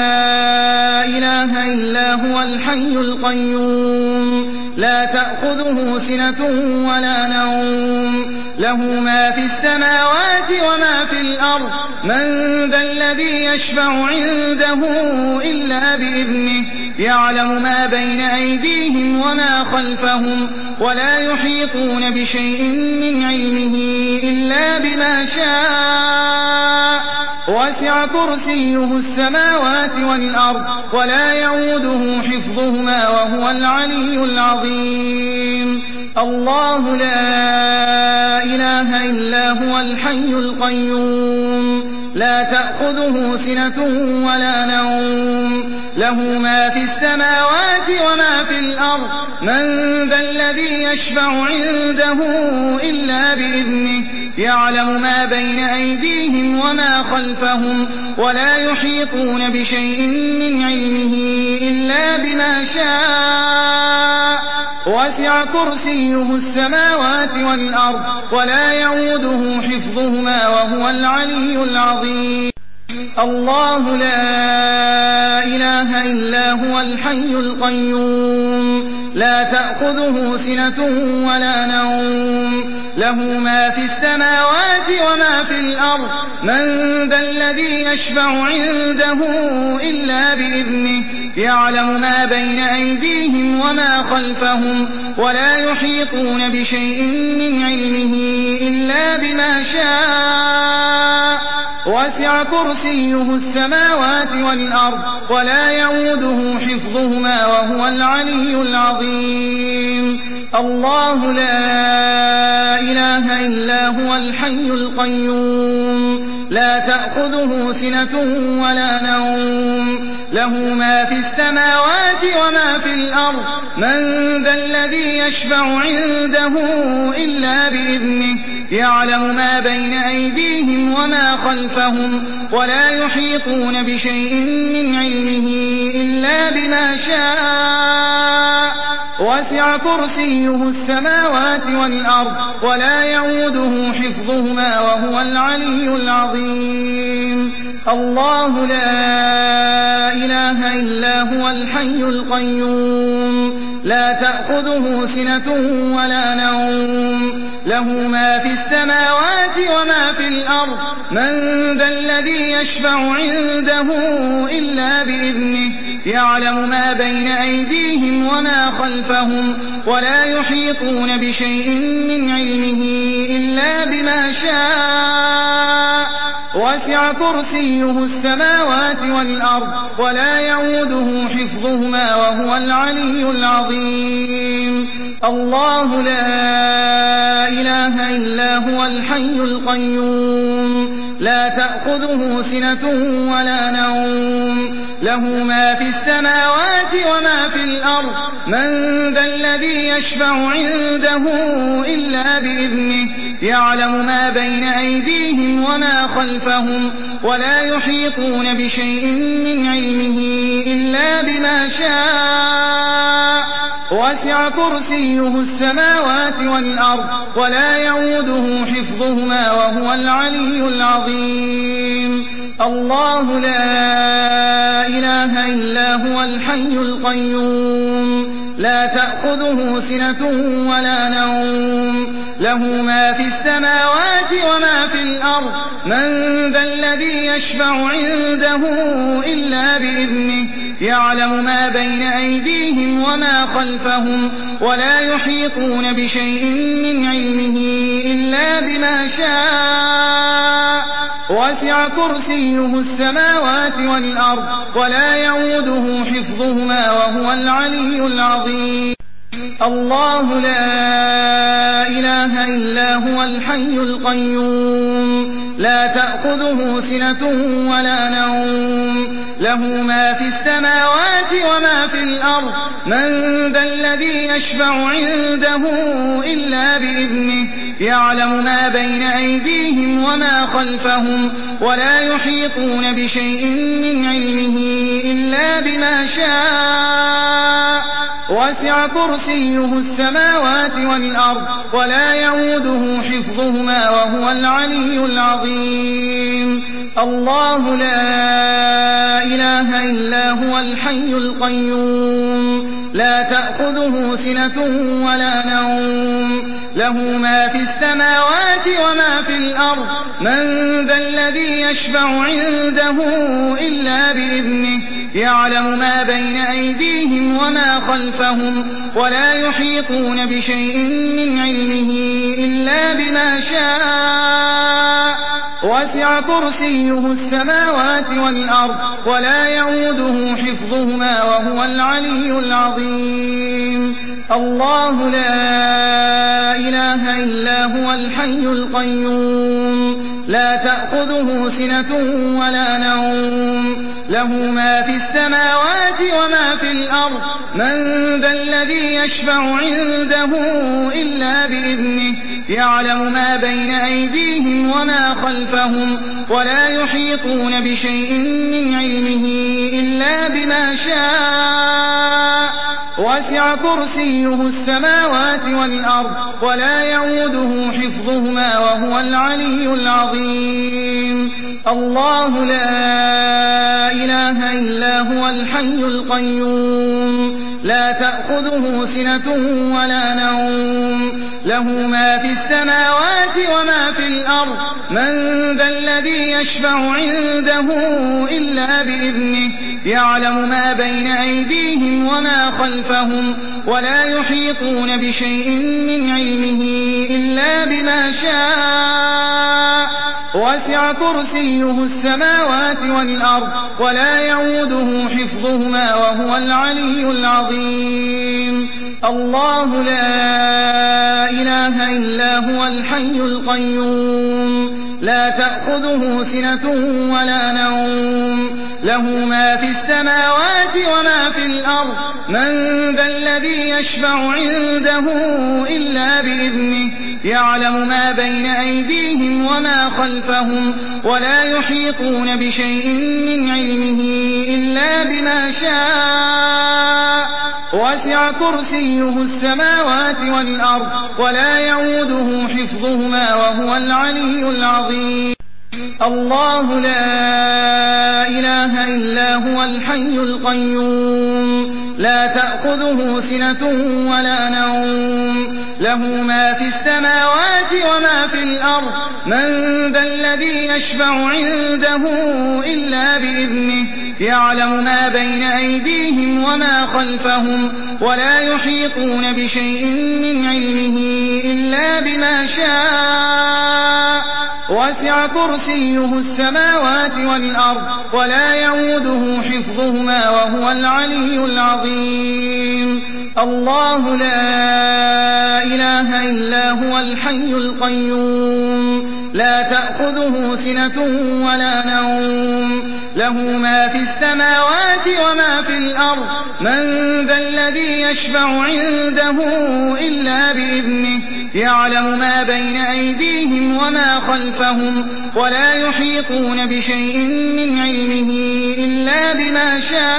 لا إله إلا هو الحي القيوم لا تأخذه سنة ولا نوم له ما في السماوات وما في الأرض من ذا الذي يشفع عنده إلا بإذنه يعلم ما بين أيديهم وما خلفهم ولا يحيطون بشيء من علمه إلا بما شاء وسع كرسيه السماوات والأرض ولا يعوده حفظهما وهو العلي العظيم الله لا إله إلا هو الحي القيوم لا تأخذه سنة ولا نوم له ما في السماوات وما في الأرض من ذا الذي يشفع عنده إلا بإذنه يعلم ما بين أيديهم وما خلفهم ولا يحيطون بشيء من علمه إلا بما شاء وسع كرسيه السماوات والأرض ولا يعوده حفظهما وهو العلي العظيم الله لا إله إلا هو الحي القيوم لا تأخذه سنة ولا نوم له ما في السماوات وما في الأرض من ذا الذي يشفع عنده إلا بإذنه يعلم ما بين أيديهم وما خلفهم ولا يحيطون بشيء من علمه إلا بما شاء وسع كرسيه السماوات والأرض ولا يعوده حفظهما وهو العلي العظيم الله لا إله إلا هو الحي القيوم لا تأخذه سنة ولا نوم له ما في السماوات وما في الأرض من ذا الذي يشفع عنده إلا بإذنه يعلم ما بين أيديهم وما خلفهم ولا يحيطون بشيء من علمه إلا بما شاء وسع كرسيه السماوات والأرض ولا يعوده حفظهما وهو العلي العظيم الله لا إله إلا هو الحي القيوم لا تأخذه سنة ولا نوم له ما في السماوات وما في الأرض من ذا الذي يشفع عنده إلا بإذنه يعلم ما بين أيديهم وما خلفهم ولا يحيطون بشيء من علمه إلا بما شاء وسع كرسيه السماوات والأرض ولا يعوده حفظهما وهو العلي العظيم الله لا إله إلا هو الحي القيوم لا تأخذه سنة ولا نوم له ما في السماوات وما في الأرض من ذا الذي يشفع عنده إلا بإذنه يعلم ما بين أيديهم وما خلفهم ولا يحيطون بشيء من علمه إلا بما شاء وسع كرسيه السماوات والأرض ولا يعوده حفظهما وهو العلي العظيم الله لا إله إلا هو الحي القيوم لا تأخذه سنة ولا نوم له ما في السماوات وما في الأرض من ذا الذي يشفع عنده إلا بإذنه يعلم ما بين أيديهم وما خلفهم ولا يحيطون بشيء من علمه إلا بما شاء وسع كرسيه السماوات والأرض ولا يئوده حفظهما وهو العلي العظيم الله لا إله إلا هو الحي القيوم لا تأخذه سنة ولا نوم له ما في السماوات وما في الأرض من ذا الذي يشفع عنده إلا بإذنه يعلم ما بين أيديهم وما خلفهم ولا يحيطون بشيء من علمه إلا بما شاء وسع كرسيه السماوات والأرض ولا يئوده حفظهما وهو العلي العظيم الله لا إله إلا هو الحي القيوم لا تأخذه سنة ولا نوم له ما في السماوات وما في الأرض من ذا الذي يشفع عنده إلا بإذنه يعلم ما بين أيديهم وما خلفهم ولا يحيطون بشيء من علمه إلا بما شاء وسع كرسيه السماوات والأرض ولا يئوده حفظهما وهو العلي العظيم الله لا إله إلا هو الحي القيوم لا تأخذه سنة ولا نوم له ما في السماوات وما في الأرض من ذا الذي يشفع عنده إلا بإذنه يعلم ما بين أيديهم وما خلفهم ولا يحيطون بشيء من علمه إلا بما شاء وسع كرسيه السماوات والأرض ولا يئوده حفظهما وهو العلي العظيم الله لا إله إلا هو الحي القيوم لا تأخذه سنة ولا نوم له ما في السماوات وما في الأرض من ذا الذي يشفع عنده إلا بإذنه يعلم ما بين أيديهم وما خلفهم ولا يحيطون بشيء من علمه إلا بما شاء وسع كرسيه السماوات والأرض ولا يئوده حفظهما وهو العلي العظيم الله لا إله إلا هو الحي القيوم لا تأخذه سنة ولا نوم له ما في السماوات وما في الأرض من ذا الذي يشفع عنده إلا بإذنه يعلم ما بين أيديهم وما خلفهم ولا يحيطون بشيء من علمه إلا بما شاء وسع كرسيه السماوات والأرض ولا يئوده حفظهما وهو العلي العظيم الله لا إله إلا هو الحي القيوم لا تأخذه سنة ولا نوم له ما في السماوات وما في الأرض من ذا الذي يشفع عنده إلا بإذنه يعلم ما بين أيديهم وما خلفهم ولا يحيطون بشيء من علمه إلا بما شاء وسع كرسيه السماوات والأرض ولا يئوده حفظهما وهو العلي العظيم الله لا إله إلا هو الحي القيوم لا تأخذه سنة ولا نوم له ما في السماوات وما في الأرض من ذا الذي يشفع عنده إلا بإذنه يعلم ما بين أيديهم وما خلفهم ولا يحيطون بشيء من علمه إلا بما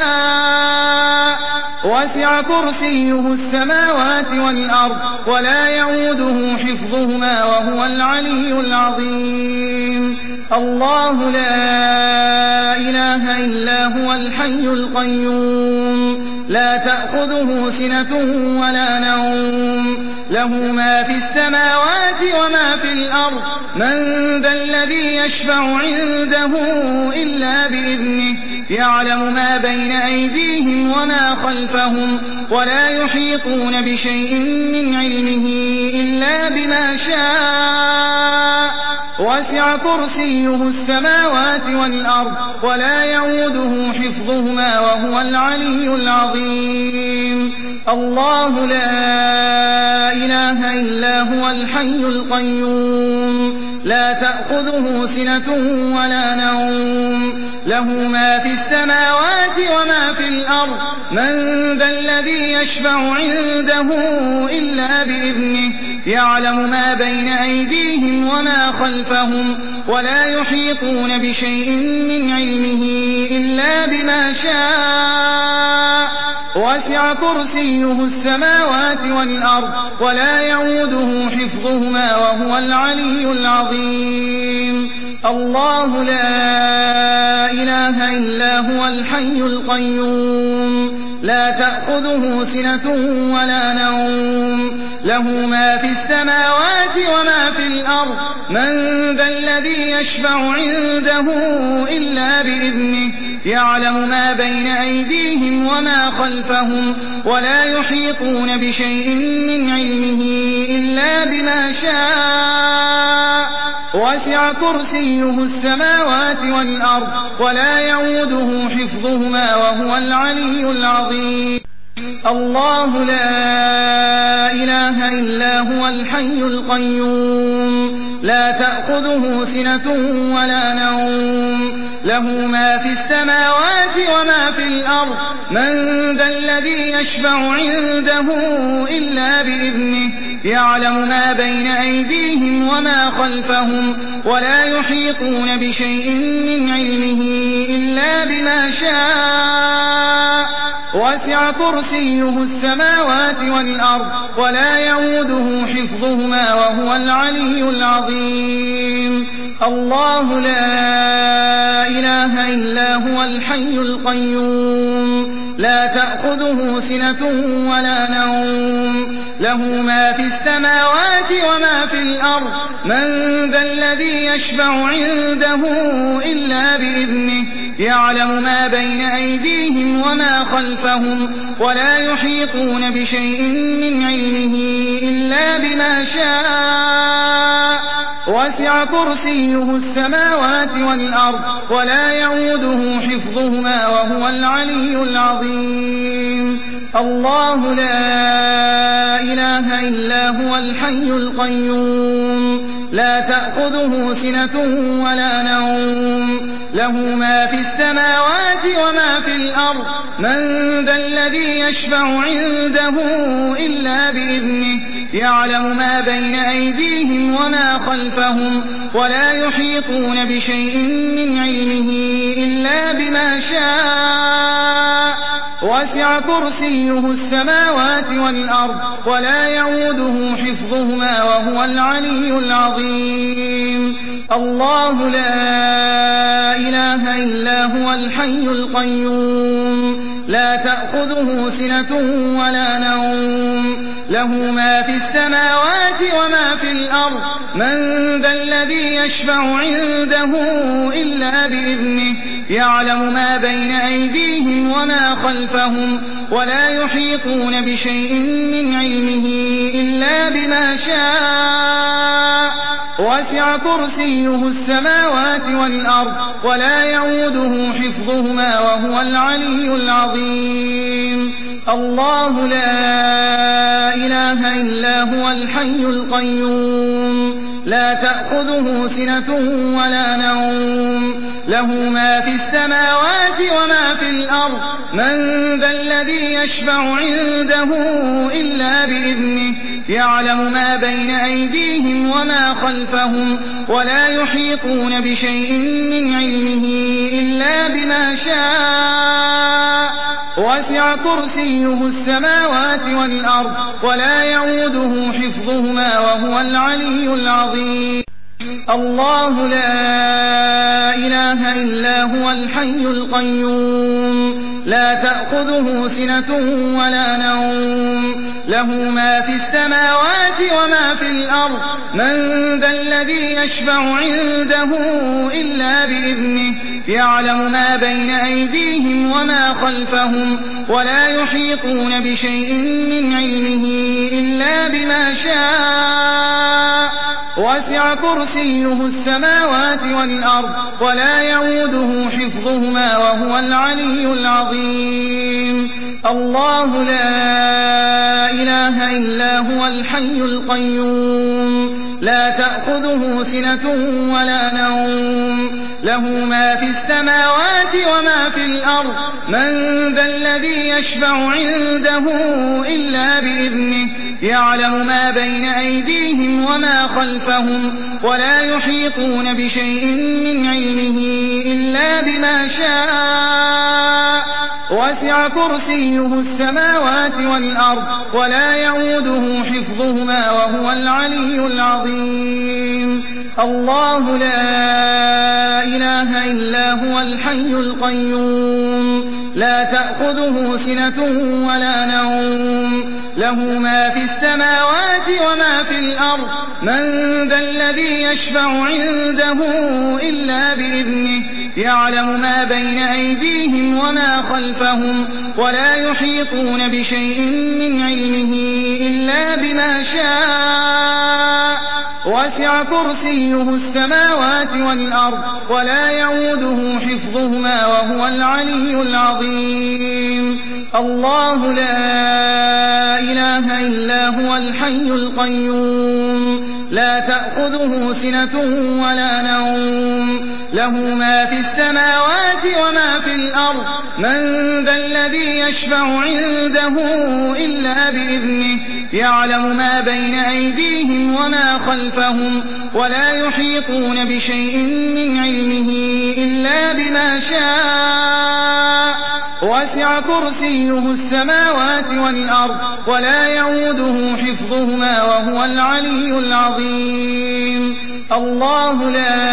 شاء وسع كرسيه السماوات والأرض ولا يئوده حفظهما وهو العلي العظيم الله لا إله إلا هو الحي القيوم لا تأخذه سنة ولا نوم له ما في السماوات وما في الأرض من ذا الذي يشفع عنده إلا بإذنه يعلم ما بين أيديهم وما خلفهم ولا يحيطون بشيء من علمه إلا بما شاء وسع كرسيه السماوات والأرض ولا يئوده حفظهما وهو العلي العظيم الله لا إله إلا هو الحي القيوم لا تأخذه سنة ولا نوم له ما في السماوات وما في الأرض من ذا الذي يشفع عنده إلا بإذنه يعلم ما بين أيديهم وما خلفهم ولا يحيطون بشيء من علمه إلا بما شاء وسع كرسيه السماوات والأرض ولا يئوده حفظهما وهو العلي العظيم الله لا إله إلا هو الحي القيوم لا تأخذه سنة ولا نوم له ما في السماوات وما في الأرض من ذا الذي يشفع عنده إلا بإذنه يعلم ما بين أيديهم وما خلفهم ولا يحيطون بشيء من علمه إلا بما شاء وسع كرسيه السماوات والأرض ولا يئوده حفظهما وهو العلي العظيم الله لا إله إلا هو الحي القيوم لا تأخذه سنة ولا نوم له ما في السماوات وما في الأرض من ذا الذي يشفع عنده إلا بإذنه يعلم ما بين أيديهم وما خلفهم ولا يحيطون بشيء من علمه إلا بما شاء وسع كرسيه السماوات والأرض ولا يئوده حفظهما وهو العلي العظيم الله لا إله إلا هو الحي القيوم لا تأخذه سنة ولا نوم له ما في السماوات وما في الأرض من ذا الذي يشفع عنده إلا بإذنه يعلم ما بين أيديهم وما خلفهم ولا يحيطون بشيء من علمه إلا بما شاء وسع كرسيه السماوات والأرض ولا يئوده حفظهما وهو العلي العظيم الله لا إله إلا هو الحي القيوم لا تأخذه سنة ولا نوم له ما في السماوات وما في الأرض من ذا الذي يشفع عنده إلا بإذنه يعلم ما بين أيديهم وما خلفهم ولا يحيطون بشيء من علمه إلا بما شاء وسع كرسيه السماوات والأرض ولا يئوده حفظهما وهو العلي العظيم الله لا إله إلا هو الحي القيوم لا تأخذه سنة ولا نوم له ما في السماوات وما في الأرض من ذا الذي يشفع عنده إلا بإذنه يعلم ما بين أيديهم وما خلفهم ولا يحيطون بشيء من علمه إلا بما شاء وسع كرسيه السماوات والأرض ولا يئوده حفظهما وهو العلي العظيم الله لا إله إلا هو الحي القيوم لا تأخذه سنة ولا نوم له ما في السماوات وما في الأرض من ذا الذي يشفع عنده إلا بإذنه يعلم ما بين أيديهم وما خلفهم ولا يحيطون بشيء من علمه إلا بما شاء وسع كرسيه السماوات والأرض ولا يئوده حفظهما وهو العلي العظيم الله لا إله إلا هو الحي القيوم لا تأخذه سنة ولا نوم له ما في السماوات وما في الأرض من ذا الذي يشفع عنده إلا بإذنه يعلم ما بين أيديهم وما خلفهم ولا يحيطون بشيء من علمه إلا بما شاء وسع كرسيه السماوات والأرض ولا يئوده حفظهما وهو العلي العظيم الله لا إله إلا هو الحي القيوم لا تأخذه سنة ولا نوم له ما في السماوات وما في الأرض من ذا الذي يشفع عنده إلا بإذنه يعلم ما بين أيديهم وما خلفهم ولا يحيطون بشيء من علمه إلا بما شاء وسع كرسيه السماوات والأرض ولا يئوده حفظهما وهو العلي العظيم الله لا إله إلا هو الحي القيوم لا تأخذه سنة ولا نوم له ما في السماوات وما في الأرض من ذا الذي يشفع عنده إلا بإذنه يعلم ما بين أيديهم وما خلفهم ولا يحيطون بشيء من علمه إلا بما شاء وسع كرسيه السماوات والأرض ولا يئوده حفظهما وهو العلي العظيم الله لا إله إلا هو الحي القيوم لا تأخذه سنة ولا نوم له ما في السماوات وما في الأرض من ذا الذي يشفع عنده إلا بإذنه يعلم ما بين أيديهم وما خلفهم ولا يحيطون بشيء من علمه إلا بما شاء وسع كرسيه السماوات والأرض ولا يئوده حفظهما وهو العلي العظيم الله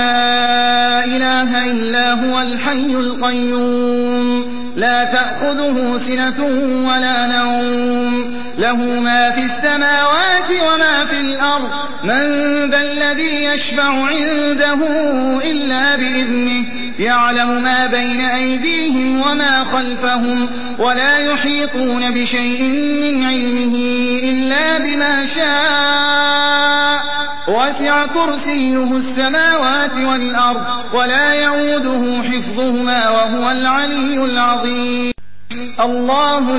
لا إله إلا هو الحي القيوم لا تأخذه سنة ولا نوم له ما في السماوات وما في الأرض من ذا الذي يشفع عنده إلا بإذنه يعلم ما بين أيديهم وما خلفهم ولا يحيطون بشيء من علمه إلا بما شاء وسع كرسيه السماوات والأرض ولا يئوده حفظهما وهو العلي العظيم الله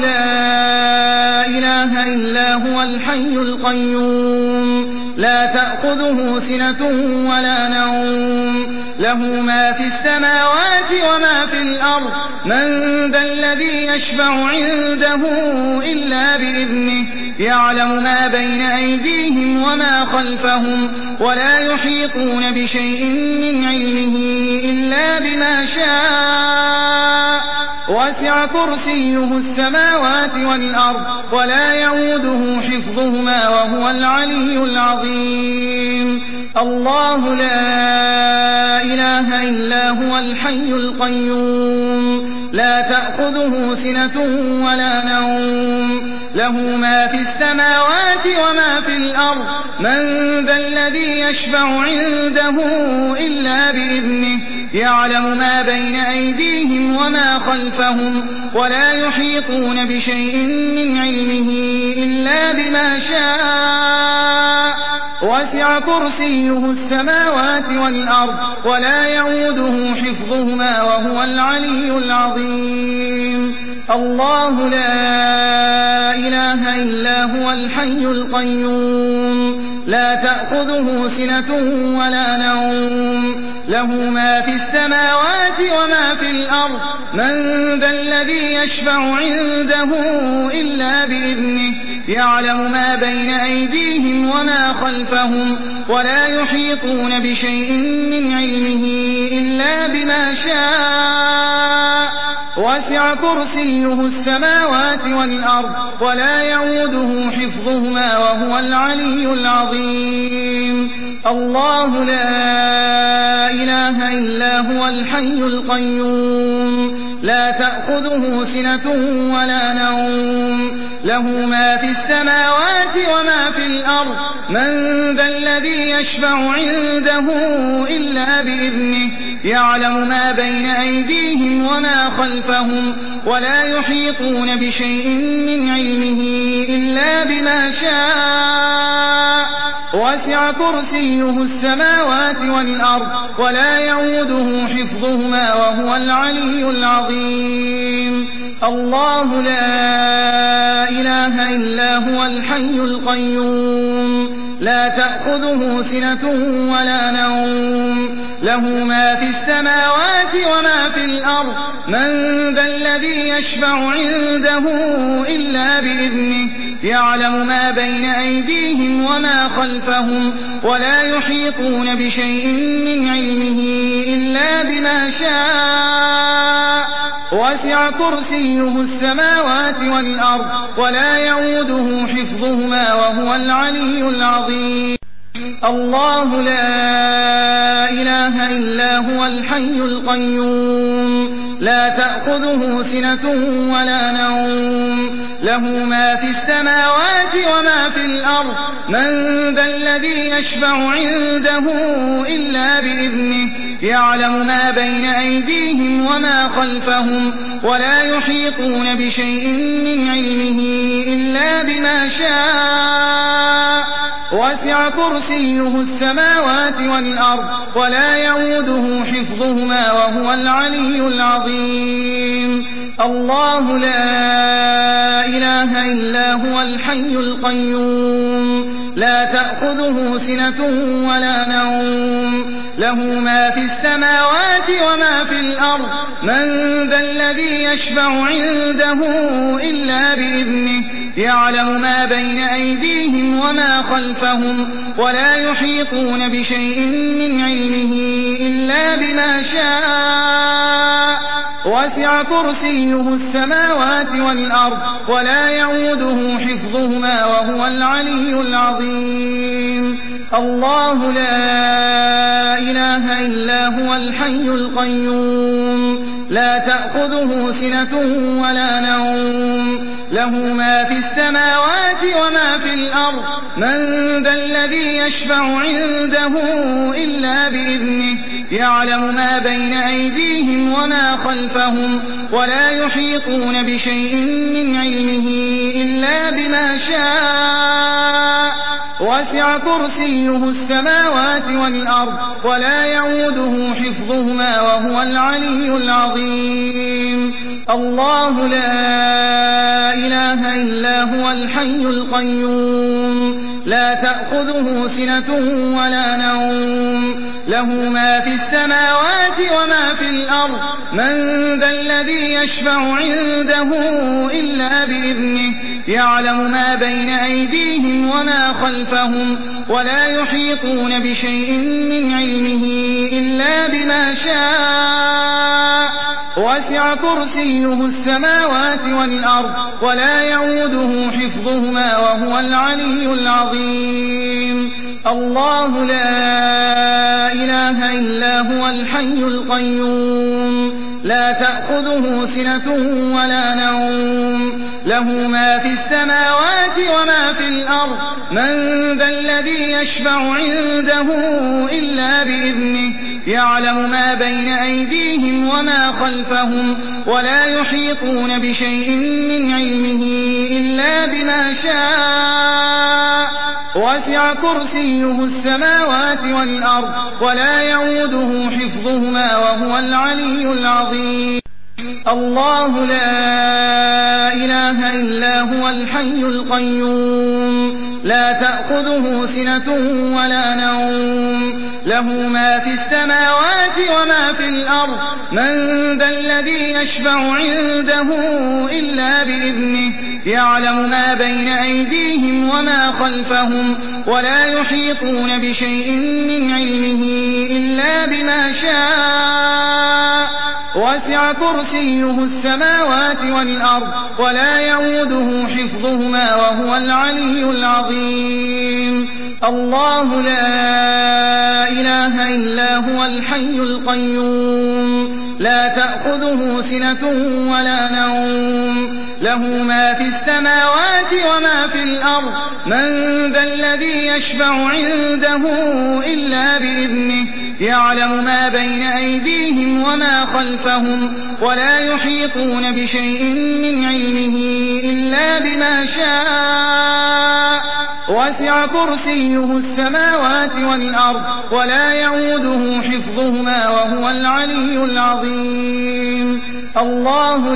لا إله إلا هو الحي القيوم لا تأخذه سنة ولا نوم له ما في السماوات وما في الأرض من ذا الذي يشفع عنده إلا بإذنه يعلم ما بين أيديهم وما خلفهم ولا يحيطون بشيء من علمه إلا بما شاء وسع كرسيه السماوات والأرض ولا يئوده حفظهما وهو العلي العظيم الله لا إله إلا هو الحي القيوم لا تأخذه سنة ولا نوم له ما في السماوات وما في الأرض من ذا الذي يشفع عنده إلا بإذنه يعلم ما بين أيديهم وما خلفهم ولا يحيطون بشيء من علمه إلا بما شاء وسع كرسيه السماوات والأرض ولا يئوده حفظهما وهو العلي العظيم الله لا إله إلا هو الحي القيوم لا تأخذه سنة ولا نوم له ما في السماوات وما في الأرض من ذا الذي يشفع عنده إلا بإذنه يعلم ما بين أيديهم وما خلفهم ولا يحيطون بشيء من علمه إلا بما شاء وسع كرسيه السماوات والأرض ولا يئوده حفظهما وهو العلي العظيم الله لا إله إلا هو الحي القيوم لا تأخذه سنة ولا نوم له ما في السماوات وما في الأرض من ذا الذي يشفع عنده إلا بإذنه يعلم ما بين أيديهم وما خلفهم ولا يحيطون بشيء من علمه إلا بما شاء وسع كرسيه السماوات والأرض ولا يئوده حفظهما وهو العلي العظيم الله لا إله إلا هو الحي القيوم لا تأخذه سنة ولا نوم له ما في السماوات وما في الأرض من ذا الذي يشفع عنده إلا بإذنه يعلم ما بين أيديهم وما خلفهم ولا يحيطون بشيء من علمه إلا بما شاء وسع كرسيه السماوات والأرض ولا يئوده حفظهما وهو العلي العظيم الله لا إله إلا هو الحي القيوم لا تأخذه سنة ولا نوم له ما في السماوات وما في الأرض من ذا الذي يشفع عنده إلا بإذنه يعلم ما بين أيديهم وما خلفهم ولا يحيطون بشيء من علمه إلا بما شاء وسع كرسيه السماوات والأرض ولا يئوده حفظهما وهو العلي العظيم الله لا إله إلا هو الحي القيوم لا تأخذه سنة ولا نوم له ما في السماوات وما في الأرض من ذا الذي يشفع عنده إلا بإذنه يعلم ما بين أيديهم وما خلفهم ولا يحيطون بشيء من علمه إلا بما شاء وسع كرسيه السماوات والأرض ولا يئوده حفظهما وهو العلي العظيم الله لا إله إلا هو الحي القيوم لا تأخذه سنة ولا نوم له ما في السماوات وما في الأرض من ذا الذي يشفع عنده إلا بإذنه يعلم ما بين أيديهم وما خلفهم ولا يحيطون بشيء من علمه إلا بما شاء وسع كرسيه السماوات والأرض ولا يئوده حفظهما وهو العلي العظيم الله لا إله إلا هو الحي القيوم لا تأخذه سنة ولا نوم له ما في السماوات وما في الأرض من ذا الذي يشفع عنده إلا بإذنه يعلم ما بين أيديهم وما خلفهم ولا يحيطون بشيء من علمه إلا بما شاء وسع كرسيه السماوات والأرض ولا يئوده حفظهما وهو العلي العظيم الله لا إله إلا هو الحي القيوم لا تأخذه سنة ولا نوم له ما في السماوات وما في الأرض من ذا الذي يشفع عنده إلا بإذنه يعلم ما بين أيديهم وما خلفهم ولا يحيطون بشيء من علمه إلا بما شاء وسع كرسيه السماوات والأرض ولا يئوده حفظهما وهو العلي العظيم الله لا إله إلا هو الحي القيوم لا تأخذه سنة ولا نوم له ما في السماوات وما في الأرض من ذا الذي يشفع عنده إلا بإذنه يعلم ما بين أيديهم وما خلفهم ولا يحيطون بشيء من علمه إلا بما شاء وسع كرسيه السماوات والأرض ولا يئوده حفظهما وهو العلي العظيم الله لا إله إلا هو الحي القيوم لا تأخذه سنة ولا نوم له ما في السماوات وما في الأرض من ذا الذي يشفع عنده إلا بإذنه يعلم ما بين أيديهم وما خلفهم ولا يحيطون بشيء من علمه إلا بما شاء وسع كرسيه السماوات والأرض ولا يعوده حفظهما وهو العلي العظيم الله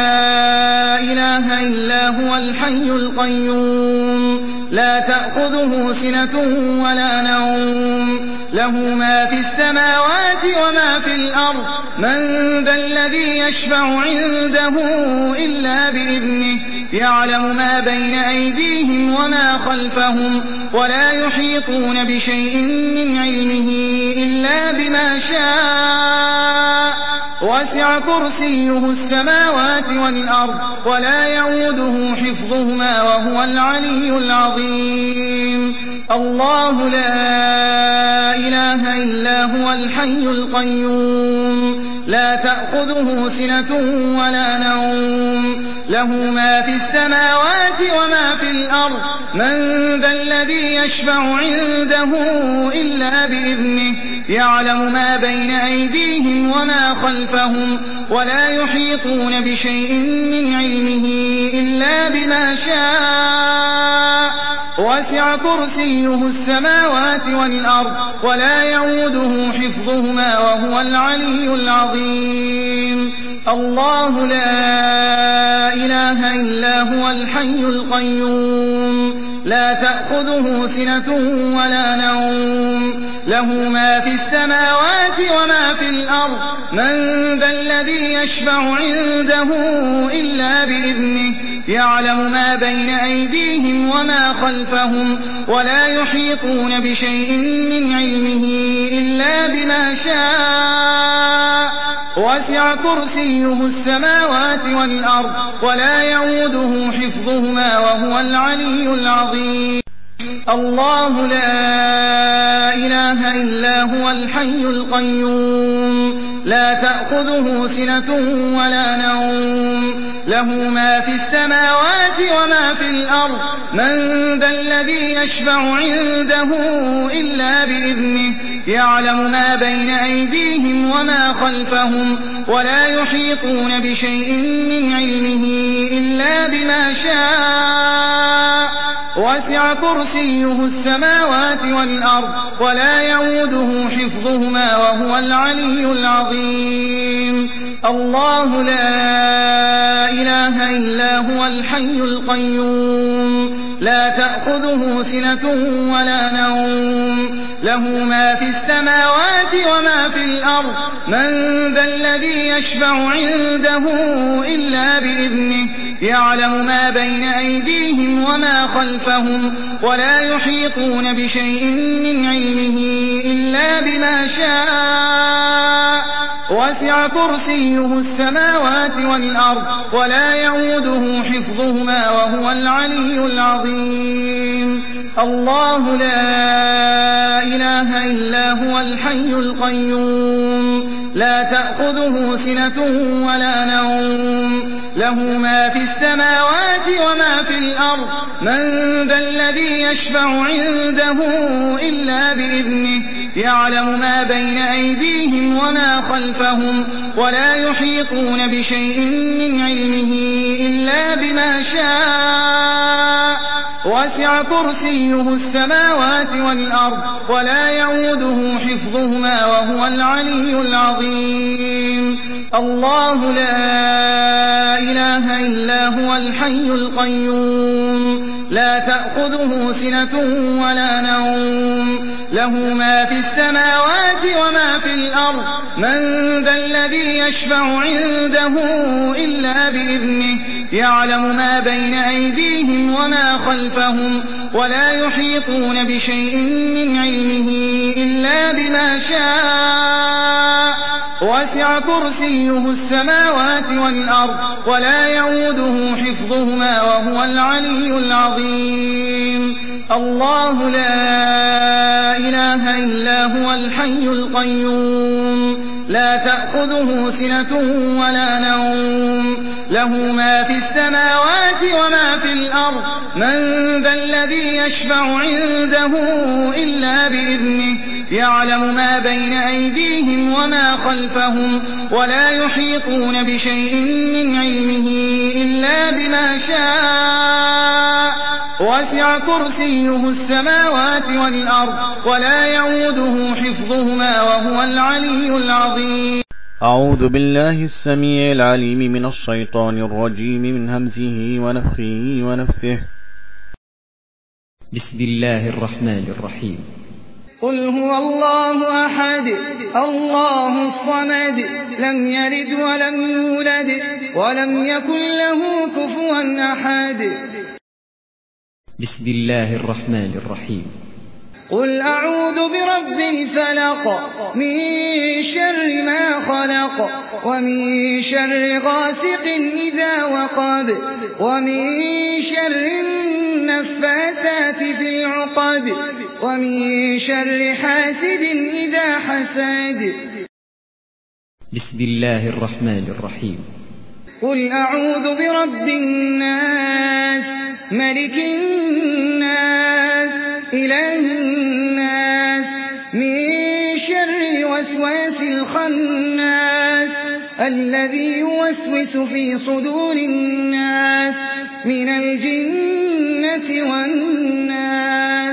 لا إله إلا هو الحي القيوم لا تأخذه سنة ولا نوم له ما في السماوات وما في الأرض من ذا الذي يشفع عنده إلا بإذنه يعلم ما بين أيديهم وما خلفهم ولا يحيطون بشيء من علمه إلا بما شاء وسع كرسيه السماوات والأرض ولا يعوده حفظهما وهو العلي العظيم الله لا إله إلا هو الحي القيوم لا تأخذه سنة ولا نوم له ما في السماوات وما في الأرض من ذا الذي يشفع عنده إلا بإذنه يعلم ما بين أيديهم وما خلفهم ولا يحيطون بشيء من علمه إلا بما شاء وسع كرسيه السماوات والأرض ولا يعوده حفظهما وهو العلي العظيم الله لا إله إلا هو الحي القيوم لا تأخذه سنة ولا نوم له ما في السماوات وما في الأرض من ذا الذي يشفع عنده إلا بإذنه يعلم ما بين أيديهم وما خلفهم ولا يحيطون بشيء من علمه إلا بما شاء وسع كرسيه السماوات والأرض ولا يعوده حفظهما وهو العلي العظيم الله لا إله إلا هو الحي القيوم لا تأخذه سنة ولا نوم له ما في السماوات وما في الأرض من ذا الذي يشفع عنده إلا بإذنه يعلم ما بين أيديهم وما خلفهم ولا يحيطون بشيء من علمه إلا بما شاء وسع كرسيه السماوات والأرض ولا يعوده حفظهما وهو العلي العظيم الله لا إله إلا هو الحي القيوم لا تأخذه سنة ولا نوم له ما في السماوات وما في الأرض من ذا الذي يشفع عنده إلا بإذنه يعلم ما بين أيديهم وما خلفهم ولا يحيطون بشيء من علمه إلا بما شاء وسع كرسيه السماوات والأرض ولا يعوده حفظهما وهو العلي العظيم الله لا إله إلا هو الحي القيوم لا تأخذه سنة ولا نوم له ما في السماوات وما في الأرض من ذا الذي يشفع عنده إلا بإذنه يعلم ما بين أيديهم وما خلفهم ولا يحيطون بشيء من علمه إلا بما شاء وسع كرسيه السماوات والأرض ولا يعوده حفظهما وهو العلي العظيم الله لا إله إلا هو الحي القيوم لا تأخذه سنة ولا نوم له ما في السماوات وما في الأرض من ذا الذي يشفع عنده إلا بإذنه يعلم ما بين أيديهم وما خلفهم ولا يحيطون بشيء من علمه إلا بما شاء وسع كرسيه السماوات والأرض ولا يعوده حفظهما وهو العلي العظيم الله لا إله إلا هو الحي القيوم لا تأخذه سنة ولا نوم له ما في السماوات وما في الأرض من ذا الذي يشفع عنده إلا بإذنه يعلم ما بين أيديهم وما خلفهم ولا يحيطون بشيء من علمه إلا بما شاء وسع وسع كرسيه السماوات والأرض ولا يعوده حفظهما وهو العلي العظيم. أعوذ بالله السميع العليم من الشيطان الرجيم من همزه ونفخه ونفثه. بسم الله الرحمن الرحيم. قل هو الله أحد الله الصمد لم يلد ولم يولد ولم يكن له كفوا أحد. بسم الله الرحمن الرحيم. قل أعوذ برب الفلق من شر ما خلق ومن شر غاسق إذا وقب ومن شر النفاثات في العقد ومن شر حاسد إذا حسد. بسم الله الرحمن الرحيم. قل أعوذ برب الناس ملك الناس إله الناس من شر الوسواس الخناس الذي يوسوس في صدور الناس من الجنة والناس.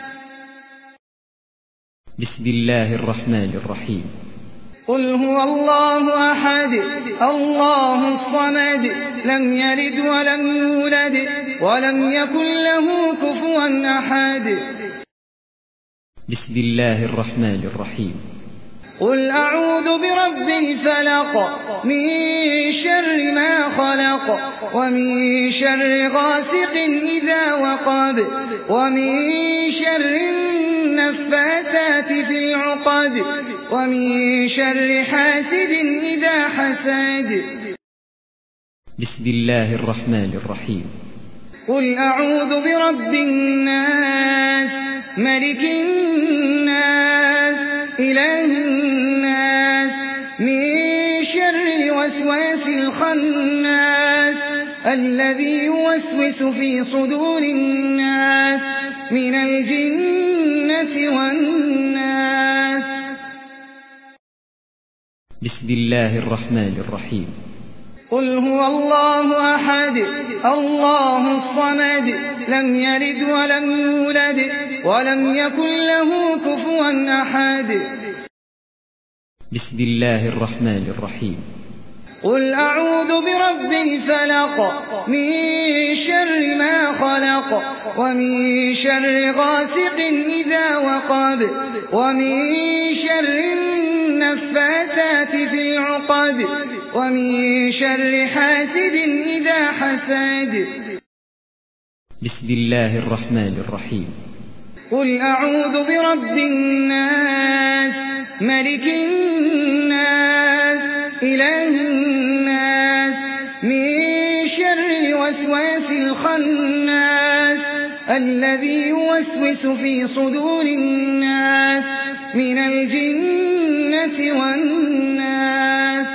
بسم الله الرحمن الرحيم. قل هو الله أحد الله الصمد لم يلد ولم يولد ولم يكن له كفوا أحد. بسم الله الرحمن الرحيم. قل أعوذ برب الفلق من شر ما خلق ومن شر غاسق إذا وقب ومن شر النفاثات في العقد ومن شر حاسد إذا حسد. بسم الله الرحمن الرحيم. قل أعوذ برب الناس ملك الناس إله الناس من شر الوسواس الخناس الذي يوسوس في صدور الناس من الجنة والناس. بسم الله الرحمن الرحيم. قل هو الله أحد الله الصمد لم يلد ولم يولد ولم يكن له كفوا أحد. بسم الله الرحمن الرحيم. قل أعوذ برب الفلق من شر ما خلق ومن شر غاسق إذا وقب ومن شر النفاثات في العقد ومن شر حاسد إذا حسد. بسم الله الرحمن الرحيم. قل أعوذ برب الناس ملك الناس إله الناس من شر الوسواس الخناس الذي يوسوس في صدور الناس من الجنة والناس.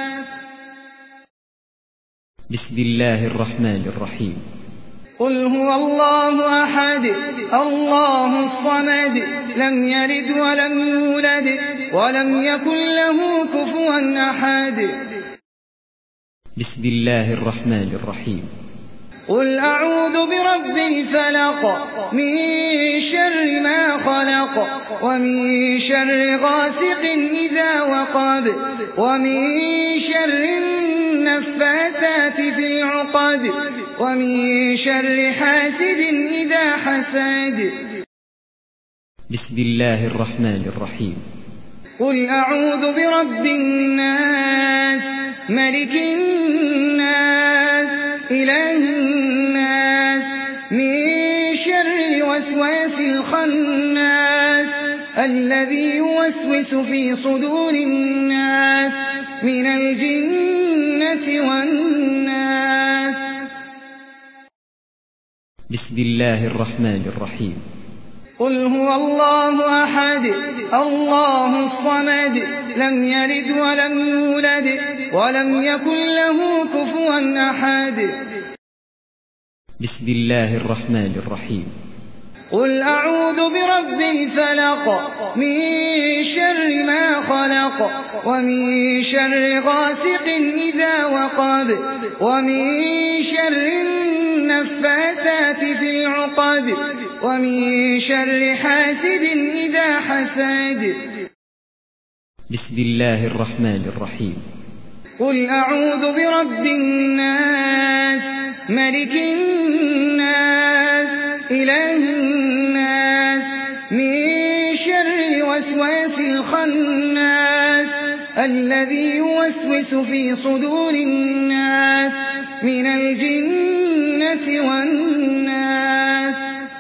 بسم الله الرحمن الرحيم. قل هو الله أحد الله الصمد لم يلد ولم يولد ولم يكن له كفوا أحد. بسم الله الرحمن الرحيم. قل أعوذ برب الفلق من شر ما خلق ومن شر غاسق إذا وقب ومن شر النفاثات في العقد ومن شر حاسد إذا حسد. بسم الله الرحمن الرحيم. قل أعوذ برب الناس ملك الناس إله الناس من شر الوسواس الخناس الذي يوسوس في صدور الناس من الجنة والناس. بسم الله الرحمن الرحيم. قل هو الله أحد الله الصمد لم يلد ولم يولد ولم يكن له كفوا أحد. بسم الله الرحمن الرحيم. قل أعوذ برب الفلق من شر ما خلق ومن شر غاسق إذا وقب ومن شر النفاثات في العقد ومن شر حاسد إذا حسد. بسم الله الرحمن الرحيم. قل أعوذ برب الناس ملك الناس إله الناس من شر الوسواس الخناس الذي يوسوس في صدور الناس من الجنة والناس.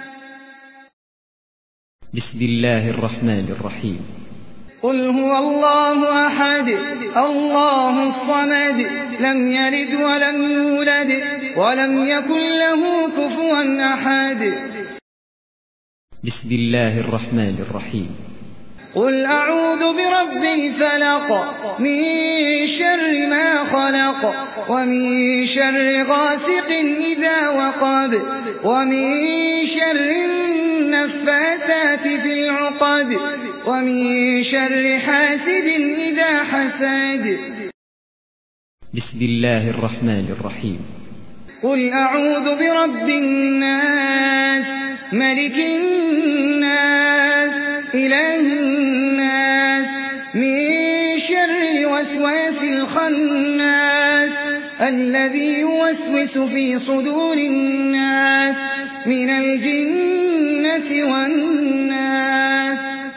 بسم الله الرحمن الرحيم. قل هو الله أحد الله الصمد لم يلد ولم يولد ولم يكن له كفوا أحد. بسم الله الرحمن الرحيم. قل أعوذ برب الفلق من شر ما خلق ومن شر غاسق إذا وقب ومن شر النفاثات في العقد ومن شر حاسد إذا حسد. بسم الله الرحمن الرحيم. قل أعوذ برب الناس ملك الناس إله الناس من شر الوسواس الخناس الذي يوسوس في صدور الناس من الجنة والناس.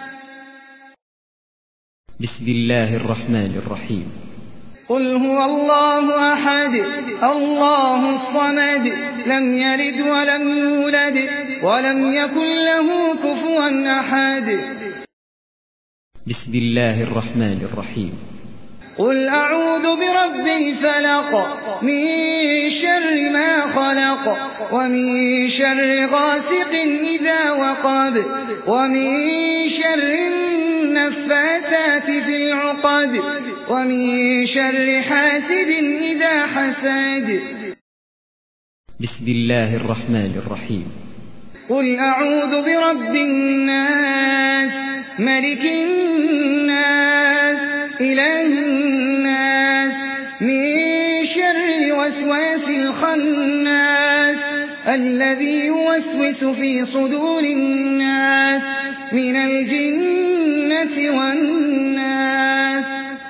بسم الله الرحمن الرحيم. قل هو الله أحد الله الصمد لم يلد ولم يولد ولم يكن له كفوا أحد. بسم الله الرحمن الرحيم. قل أعوذ برب الفلق من شر ما خلق ومن شر غاسق إذا وقب ومن شر النفاثات في العقد ومن شر حاسد إذا حسد. بسم الله الرحمن الرحيم. قل أعوذ برب الناس ملك الناس إله الناس من شر الوسواس الخناس الذي يوسوس في صدور الناس من الجنة والناس.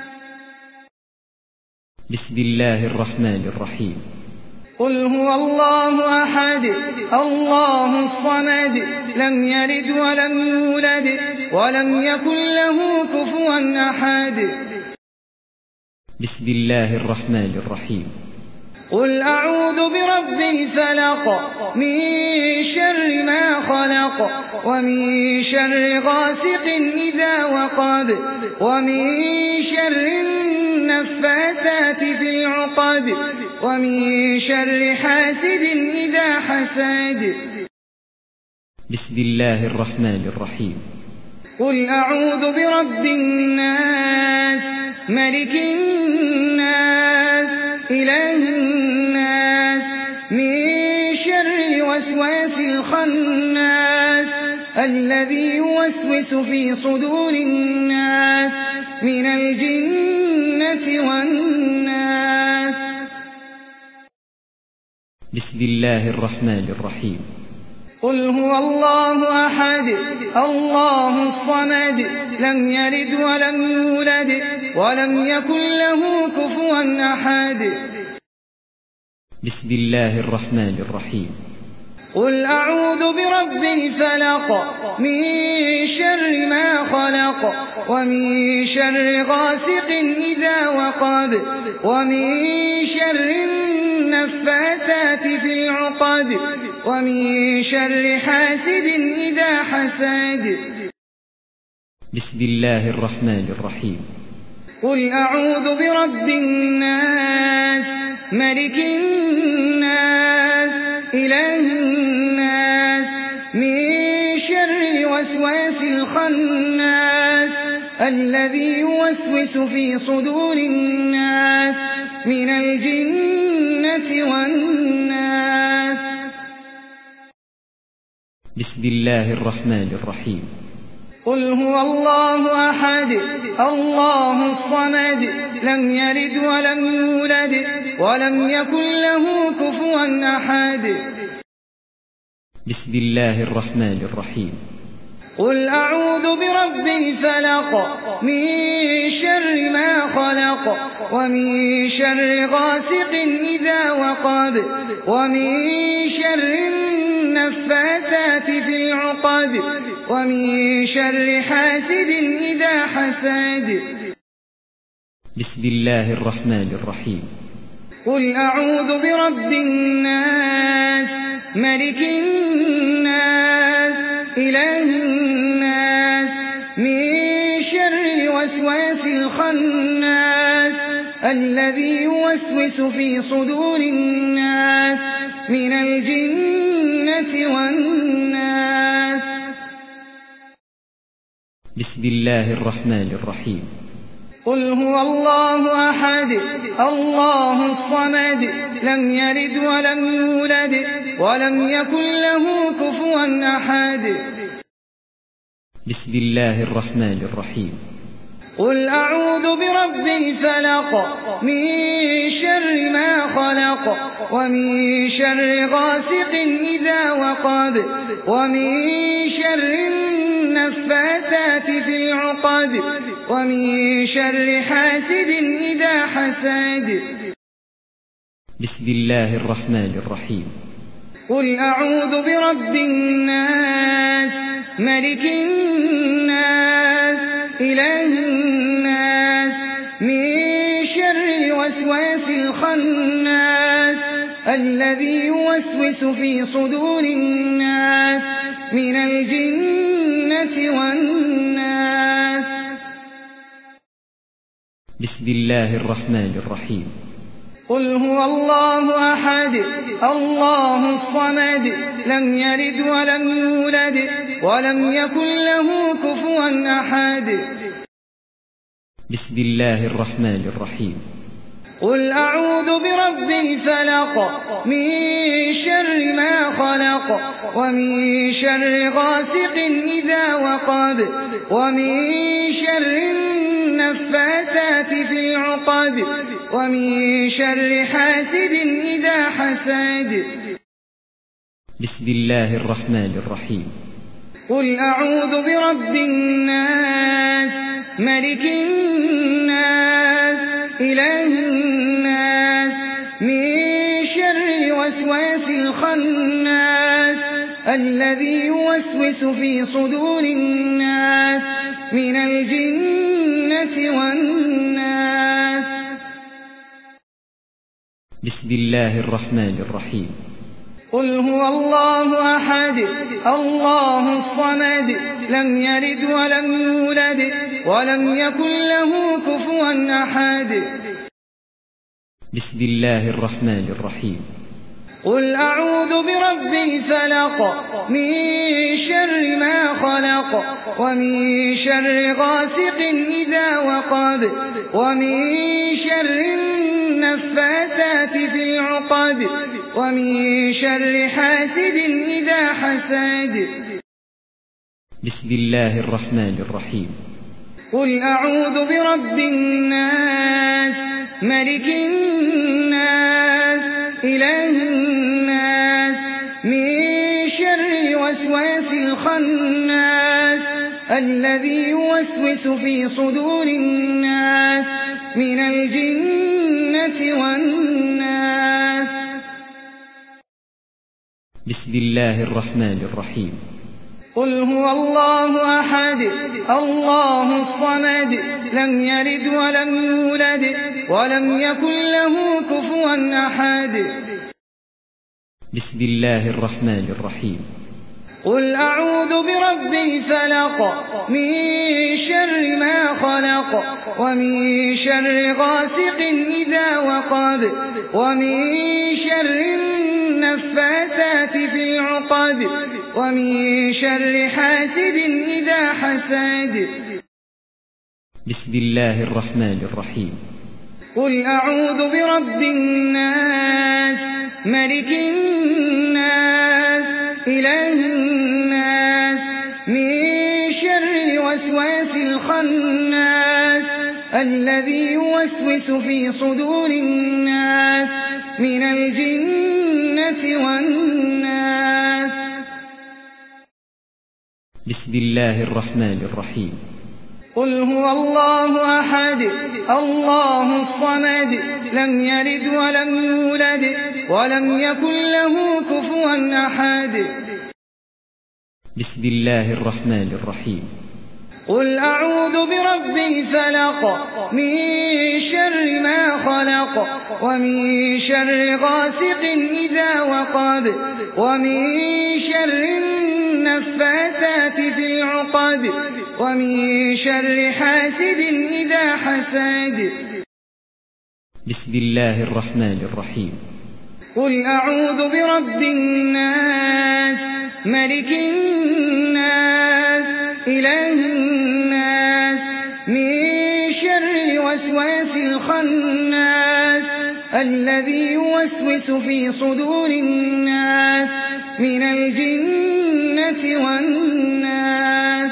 بسم الله الرحمن الرحيم. قل هو الله أحد الله الصمد لم يلد ولم يولد ولم يكن له كفوا أحد. بسم الله الرحمن الرحيم. قل أعوذ برب الفلق من شر ما خلق ومن شر غاسق إذا وقب ومن شر النفاثات في العقد ومن شر حاسد إذا حسد. بسم الله الرحمن الرحيم. قل أعوذ برب الناس ملك الناس إله الناس من شر الوسواس الخناس الذي يوسوس في صدور الناس من الجنة والناس. بسم الله الرحمن الرحيم. قل هو الله أحد الله الصمد لم يلد ولم يولد ولم يكن له كفوا أحد. بسم الله الرحمن الرحيم. قل أعوذ برب الفلق من شر ما خلق ومن شر غاسق إذا وقب ومن شر النفاثات في العقد ومن شر حاسد إذا حسد. بسم الله الرحمن الرحيم. قل أعوذ برب الناس ملك الناس إله الناس من شر الوسواس الخناس الذي يوسوس في صدور الناس من الجنة والناس. بسم الله الرحمن الرحيم. قل هو الله أحد الله الصمد لم يلد ولم يولد ولم يكن له كفوا أحد. بسم الله الرحمن الرحيم. قل أعوذ برب الفلق من شر ما خلق ومن شر غاسق إذا وقب ومن شر النفاثات في العقد ومن شر حاسد إذا حسد. بسم الله الرحمن الرحيم. قل أعوذ برب الناس ملك الناس إله الناس من شر الوسواس الخناس الذي يوسوس في صدور الناس من الجنة والناس. بسم الله الرحمن الرحيم. قل هو الله أحد الله الصمد لم يلد ولم يولد ولم يكن له كفوا أحد. بسم الله الرحمن الرحيم. قل أعوذ برب الفلق من شر ما خلق ومن شر غاسق إذا وقب ومن شر النفاثات في العقد ومن شر حاسد إذا حسد. بسم الله الرحمن الرحيم. قل أعوذ برب الناس ملك الناس إله الناس من شر الوسواس الخناس الذي يوسوس في صدور الناس من الجنة والناس. بسم الله الرحمن الرحيم. قل هو الله أحد الله الصمد لم يلد ولم يولد ولم يكن له كفوا أحد. بسم الله الرحمن الرحيم. قل أعوذ برب الفلق من شر ما خلق ومن شر غاسق إذا وقب ومن شر النفاثات في العقد ومن شر حاسد إذا حسد. بسم الله الرحمن الرحيم. قل أعوذ برب الناس ملك الناس إله الناس من شر الوسواس الخناس الذي يوسوس في صدور الناس من الجنة والناس. بسم الله الرحمن الرحيم. قل هو الله أحد الله الصمد لم يلد ولم يولد ولم يكن له كفوا أحد. بسم الله الرحمن الرحيم. قل أعوذ برب الفلق من شر ما خلق ومن شر غاسق إذا وقب ومن شر النفاثات في العقد ومن شر حاسد إذا حسد. بسم الله الرحمن الرحيم. قل أعوذ برب الناس ملك الناس إله الناس من شر الوسواس الخناس الذي يوسوس في صدور الناس من الجنة والناس. بسم الله الرحمن الرحيم. قل هو الله أحد الله الصمد لم يلد ولم يولد ولم يكن له كفوا أحد. بسم الله الرحمن الرحيم. قل أعوذ برب الفلق من شر ما خلق ومن شر غاسق إذا وقب ومن شر النفاثات في العقد ومن شر حاسد إذا حسد. بسم الله الرحمن الرحيم. قل أعوذ برب الناس ملك الناس إله الناس الذي يوسوس في صدور الناس من الجنة والناس. بسم الله الرحمن الرحيم. قل هو الله أحد الله الصمد لم يلد ولم يولد ولم يكن له كفوا أحد. بسم الله الرحمن الرحيم. قل أعوذ برب الفلق من شر ما خلق ومن شر غاسق إذا وقب ومن شر النفاثات في العقد ومن شر حاسد إذا حسد. بسم الله الرحمن الرحيم. قل أعوذ برب الناس ملك الناس إله الناس من شر الوسواس الخناس الذي يوسوس في صدور الناس من الجنة والناس.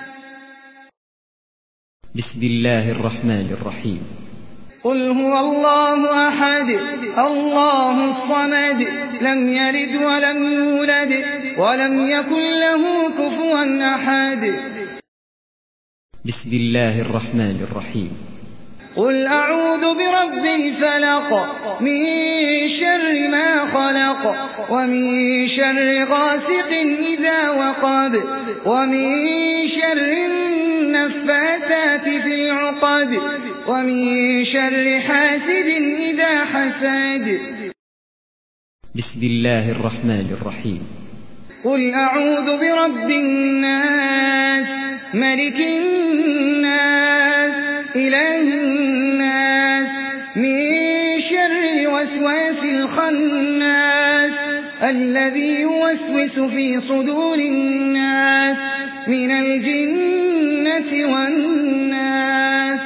بسم الله الرحمن الرحيم. قل هو الله أحد الله الصمد لم يلد ولم يولد ولم يكن له كفوا أحد. بسم الله الرحمن الرحيم. قل أعوذ برب الفلق من شر ما خلق ومن شر غاسق إذا وقب ومن شر النفاثات في العقد ومن شر حاسد إذا حسد. بسم الله الرحمن الرحيم. قل أعوذ برب الناس ملك الناس إله الناس من شر الوسواس الخناس الذي يوسوس في صدور الناس من الجنة والناس.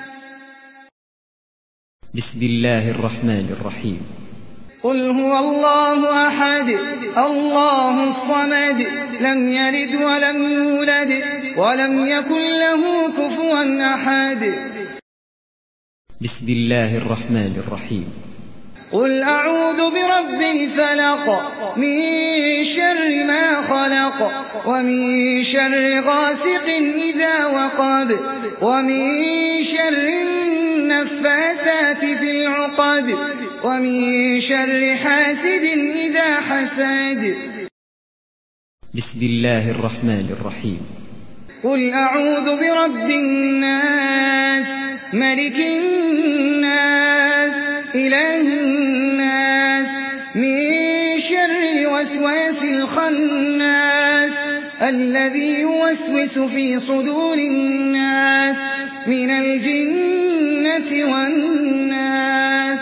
بسم الله الرحمن الرحيم. قل هو الله أحد الله الصمد لم يلد ولم يولد ولم يكن له كفوا أحد. بسم الله الرحمن الرحيم. قل أعوذ برب الفلق من شر ما خلق ومن شر غاسق إذا وقب ومن شر النفاثات في العقد ومن شر حاسد إذا حسد. بسم الله الرحمن الرحيم. قل أعوذ برب الناس ملك الناس إله الناس من شر الوسواس الخناس الذي يوسوس في صدور الناس من الجنة والناس.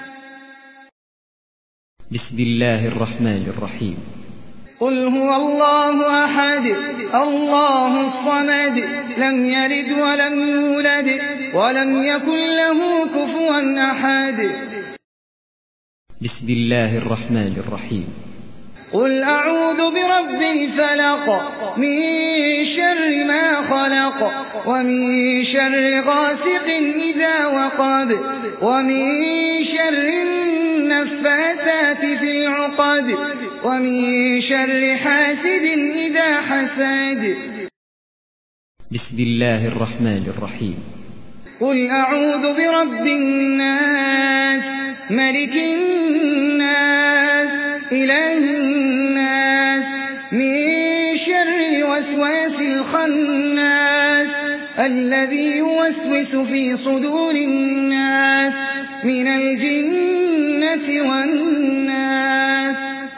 بسم الله الرحمن الرحيم. قل هو الله أحد الله الصمد لم يلد ولم يولد ولم يكن له كفوا أحد. بسم الله الرحمن الرحيم. قل أعوذ برب الفلق من شر ما خلق ومن شر غاسق إذا وقب ومن شر النفاثات في العقد ومن شر حاسد إذا حسد. بسم الله الرحمن الرحيم. قل أعوذ برب الناس ملك الناس إله الناس من شر الوسواس الخناس الذي يوسوس في صدور الناس من الجنة والناس.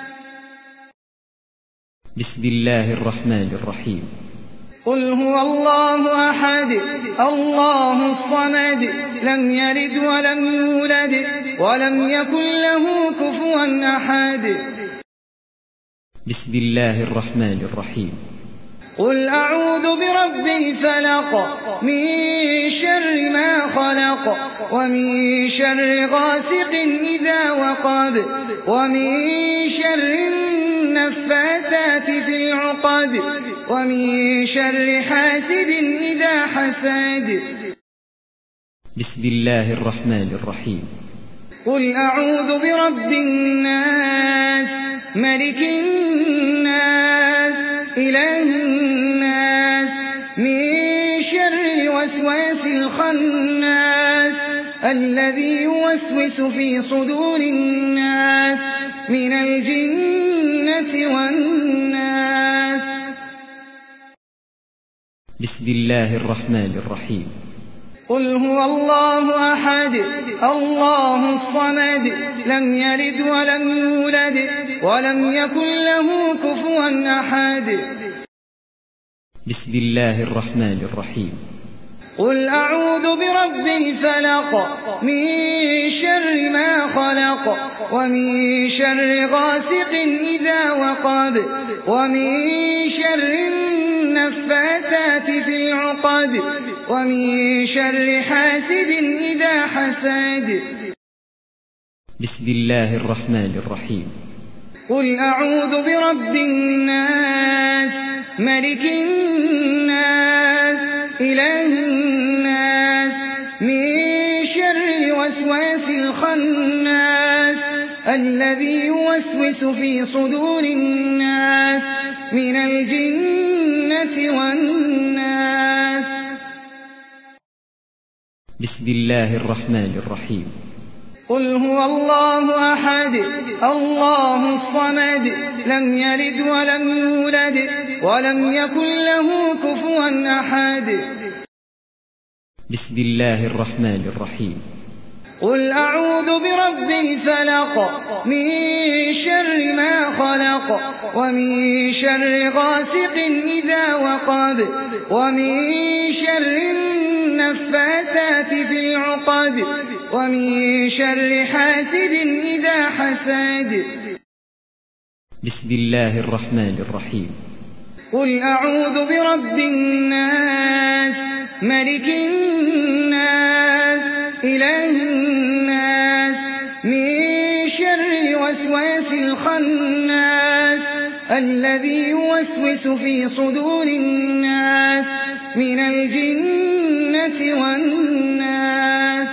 بسم الله الرحمن الرحيم. قل هو الله أحد الله الصمد لم يلد ولم يولد ولم يكن له كفوا أحد. بسم الله الرحمن الرحيم. قل أعوذ برب الفلق من شر ما خلق ومن شر غاسق إذا وقب ومن شر النفاثات في العقد ومن شر حاسد إذا حسد. بسم الله الرحمن الرحيم. قل أعوذ برب الناس ملك الناس إله الناس من شر الوسواس الخناس الذي يوسوس في صدور الناس من الجنة والناس. بسم الله الرحمن الرحيم. قل هو الله أحد الله الصمد لم يلد ولم يولد ولم يكن له كفوا أحد. بسم الله الرحمن الرحيم. قل أعوذ برب الفلق من شر ما خلق ومن شر غاسق إذا وقب ومن شر النفاثات في العقد ومن شر حاسد إذا حسد. بسم الله الرحمن الرحيم. قل أعوذ برب الناس ملك الناس إله الناس من شر الوسواس الخناس الذي يوسوس في صدور الناس من الجنة والناس. بسم الله الرحمن الرحيم. قل هو الله أحد الله الصمد لم يلد ولم يولد ولم يكن له كفوا أحد. بسم الله الرحمن الرحيم. قل أعوذ برب الفلق من شر ما خلق ومن شر غاسق إذا وقب ومن شر النفاثات في العقد ومن شر حاسد إذا حسد. بسم الله الرحمن الرحيم. قل أعوذ برب الناس ملك الناس إله الناس من شر الوسواس الخناس الذي يوسوس في صدور الناس من الجنة والناس.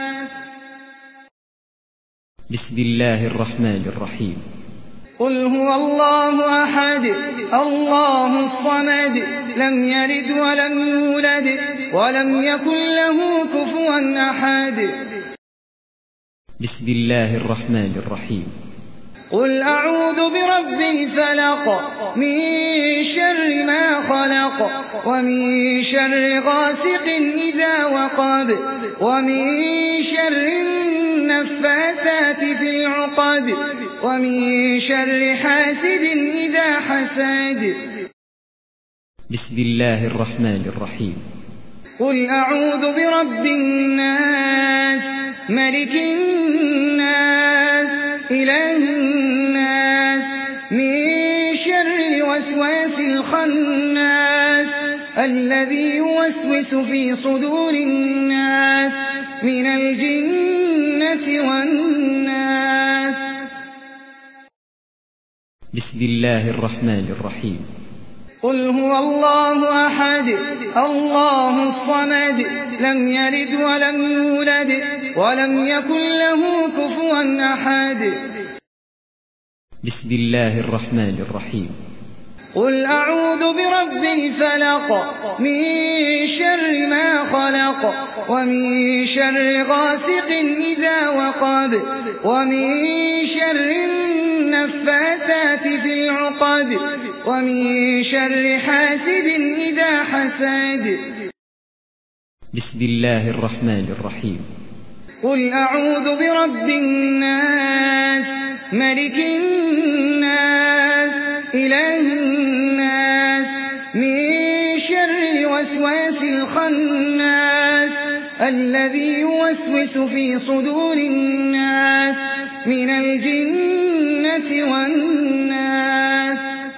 بسم الله الرحمن الرحيم. قل هو الله أحد الله الصمد لم يلد ولم يولد ولم يكن له كفوا أحد. بسم الله الرحمن الرحيم. قل أعوذ برب الفلق من شر ما خلق ومن شر غاسق إذا وقب ومن شر النفاثات في العقد ومن شر حاسد إذا حسد. بسم الله الرحمن الرحيم. قل أعوذ برب الناس ملك الناس إله الناس من شر الوسواس الخناس الذي يوسوس في صدور الناس من الجنة والناس. بسم الله الرحمن الرحيم. قل هو الله أحد الله الصمد لم يلد ولم يولد ولم يكن له كفوا أحد. بسم الله الرحمن الرحيم. قل أعوذ برب الفلق من شر ما خلق ومن شر غاسق إذا وقب ومن شر النفاثات في العقد ومن شر حاسد إذا حسد. بسم الله الرحمن الرحيم. قل أعوذ برب الناس ملك الناس إله الناس من شر الوسواس الخناس الذي يوسوس في صدور الناس من الجنة والناس.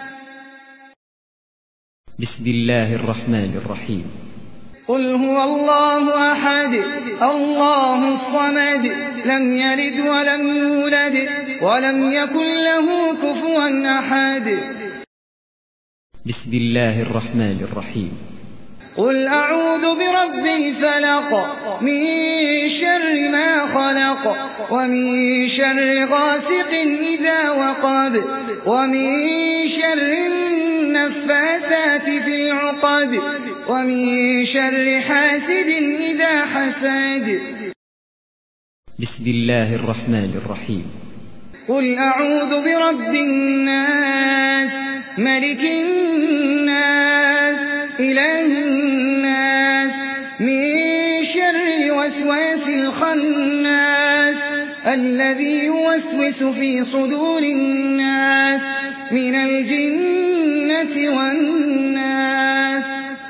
بسم الله الرحمن الرحيم. قل هو الله أحد الله الصمد لم يلد ولم يولد ولم يكن له كفوا أحد. بسم الله الرحمن الرحيم. قل أعوذ برب الفلق من شر ما خلق ومن شر غاسق إذا وقب ومن شر النفاثات في العقد ومن شر حاسد إذا حسد. بسم الله الرحمن الرحيم. قل أعوذ برب الناس ملك الناس إله الناس من شر الوسواس الخناس الذي يوسوس في صدور الناس من الجنة والناس.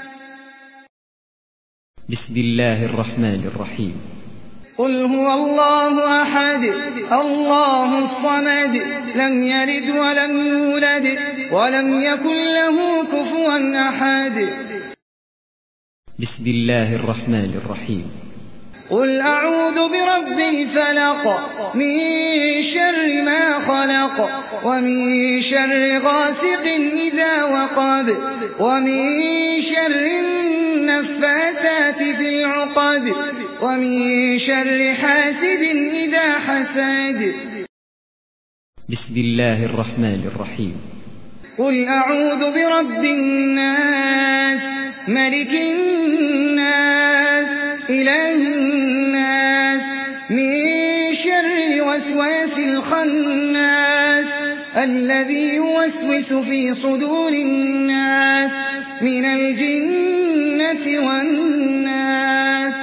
بسم الله الرحمن الرحيم. قل هو الله أحد الله الصمد لم يلد ولم يولد ولم يكن له كفوا أحد. بسم الله الرحمن الرحيم. قل أعوذ برب الفلق من شر ما خلق ومن شر غاسق إذا وقب ومن شر النفاثات في العقد ومن شر حاسد إذا حسد. بسم الله الرحمن الرحيم. قل أعوذ برب الناس ملك الناس إله الناس من شر الوسواس الخناس الذي يوسوس في صدور الناس من الجنة والناس.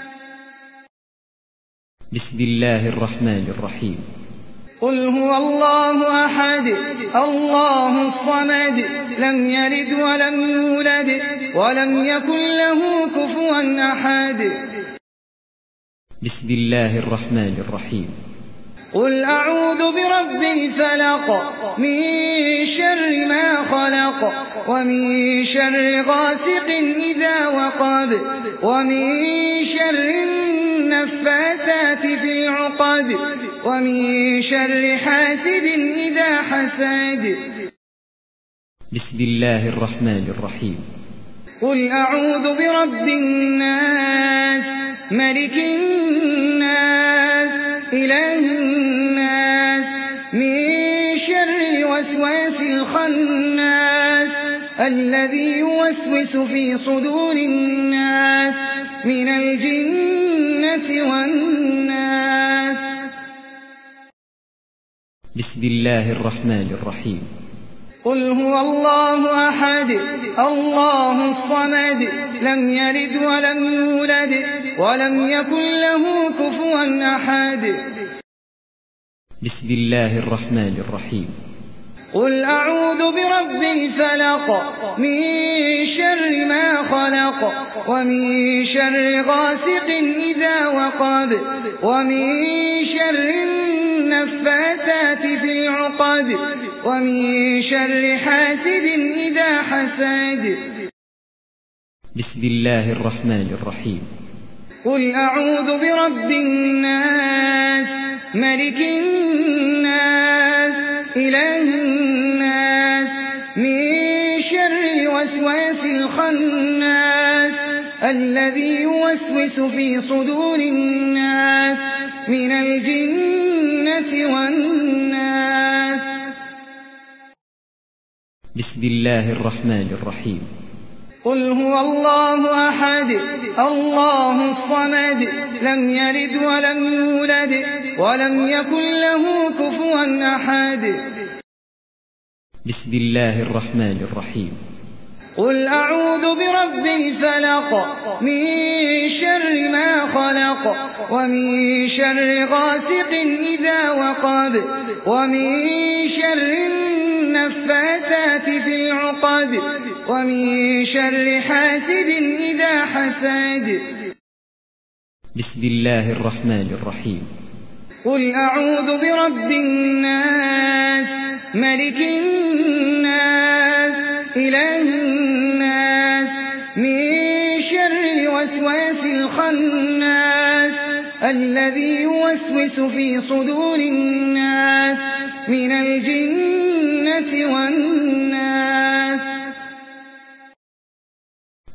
بسم الله الرحمن الرحيم. قل هو الله أحد الله الصمد لم يلد ولم يولد ولم يكن له كفوا أحد. بسم الله الرحمن الرحيم. قل أعوذ برب الفلق من شر ما خلق ومن شر غاسق إذا وقب ومن شر النفاثات في العقد ومن شر حاسد إذا حسد. بسم الله الرحمن الرحيم. قل أعوذ برب الناس ملك الناس إله الناس من شر الوسواس الخناس الذي يوسوس في صدور الناس من الجنة والناس. بسم الله الرحمن الرحيم. قل هو الله أحد الله الصمد لم يلد ولم يولد ولم يكن له كفوا أحد. بسم الله الرحمن الرحيم. قل أعوذ برب الفلق من شر ما خلق ومن شر غاسق إذا وقب ومن شر النفاثات في العقد ومن شر حاسد إذا حسد. بسم الله الرحمن الرحيم. قل أعوذ برب الناس ملك الناس إله الناس من شر الوسواس الخناس الذي يوسوس في صدور الناس من الجنة والناس. بسم الله الرحمن الرحيم. قل هو الله أحد الله الصمد لم يلد ولم يولد ولم يكن له كفوا أحد. بسم الله الرحمن الرحيم. قل أعوذ برب الفلق من شر ما خلق ومن شر غاسق إذا وقب ومن شر النفاثات في العقد ومن شر حاسد إذا حسد. بسم الله الرحمن الرحيم. قل أعوذ برب الناس ملك الناس إله الناس من شر الوسواس الخناس الذي يوسوس في صدور الناس من الجنة والناس.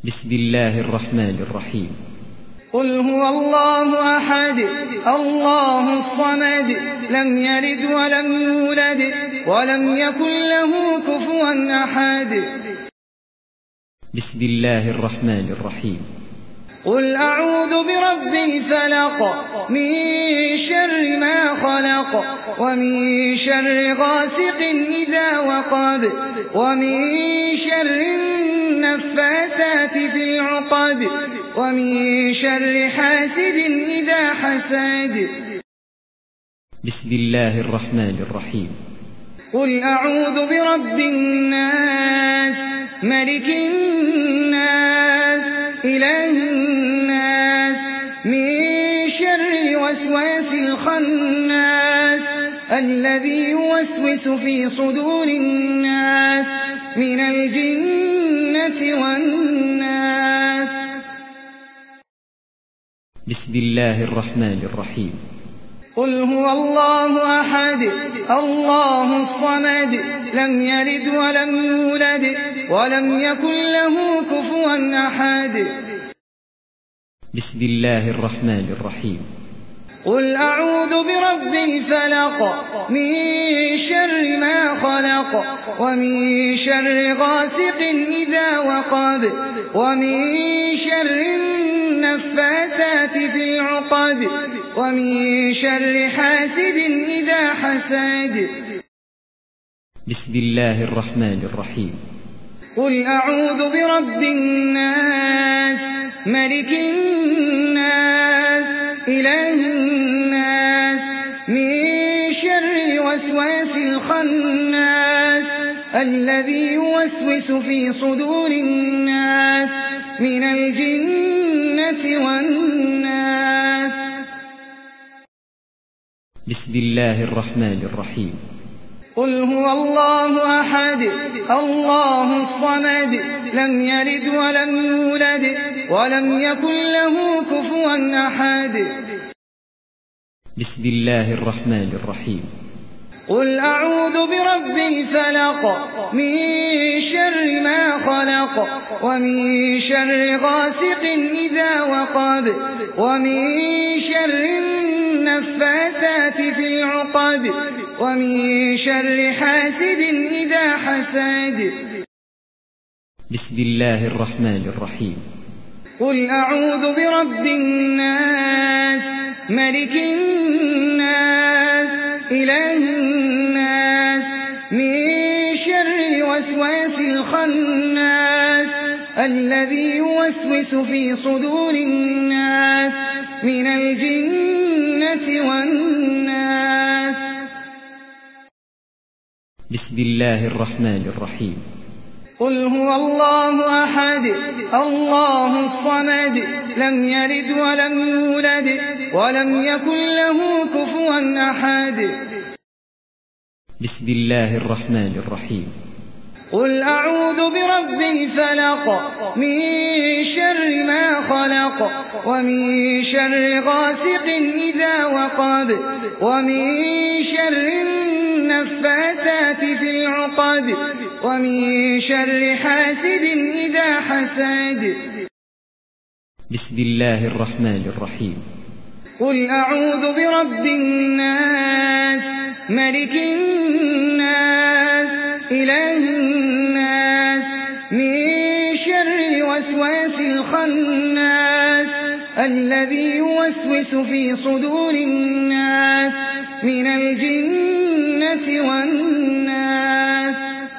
بسم الله الرحمن الرحيم. قل هو الله أحد الله الصمد لم يلد ولم يولد ولم يكن له كفوا أحد. بسم الله الرحمن الرحيم. قل أعوذ برب الفلق من شر ما خلق ومن شر غاسق إذا وقب ومن شر النفاثات في العقد ومن شر حاسد إذا حسد. بسم الله الرحمن الرحيم. قل أعوذ برب الناس ملك الناس إله الناس من شر الوسواس الخناس الذي يوسوس في صدور الناس من الجنة والناس. بسم الله الرحمن الرحيم. قل هو الله أحد الله الصمد لم يلد ولم يولد ولم يكن له كفوا أحد. بسم الله الرحمن الرحيم. قل أعوذ برب الفلق من شر ما خلق ومن شر غاسق إذا وقب ومن شر النفاثات في العقد ومن شر حاسد إذا حسد. بسم الله الرحمن الرحيم. قل أعوذ برب الناس ملك الناس إله الناس من شر الوسواس الخناس الذي يوسوس في صدور الناس من الجنة والناس. بسم الله الرحمن الرحيم. قل هو الله أحد الله الصمد لم يلد ولم يولد ولم يكن له كفوا أحد. بسم الله الرحمن الرحيم. قل أعوذ برب الفلق من شر ما خلق ومن شر غاسق إذا وقب ومن شر النفاثات في العقد ومن شر حاسد إذا حسد. بسم الله الرحمن الرحيم. قل أعوذ برب الناس ملك الناس إله الناس من شر الوسواس الخناس الذي يوسوس في صدور الناس من الجنة والناس. بسم الله الرحمن الرحيم. قل هو الله أحد الله الصمد لم يلد ولم يولد ولم يكن له كفوا أحد. بسم الله الرحمن الرحيم. قل أعوذ برب الفلق من شر ما خلق ومن شر غاسق إذا وقب ومن شر النفاثات في العقد ومن شر حاسد إذا حسد. بسم الله الرحمن الرحيم. قل أعوذ برب الناس ملك الناس إله الناس من شر الوسواس الخناس الذي يوسوس في صدور الناس من الجنة والناس.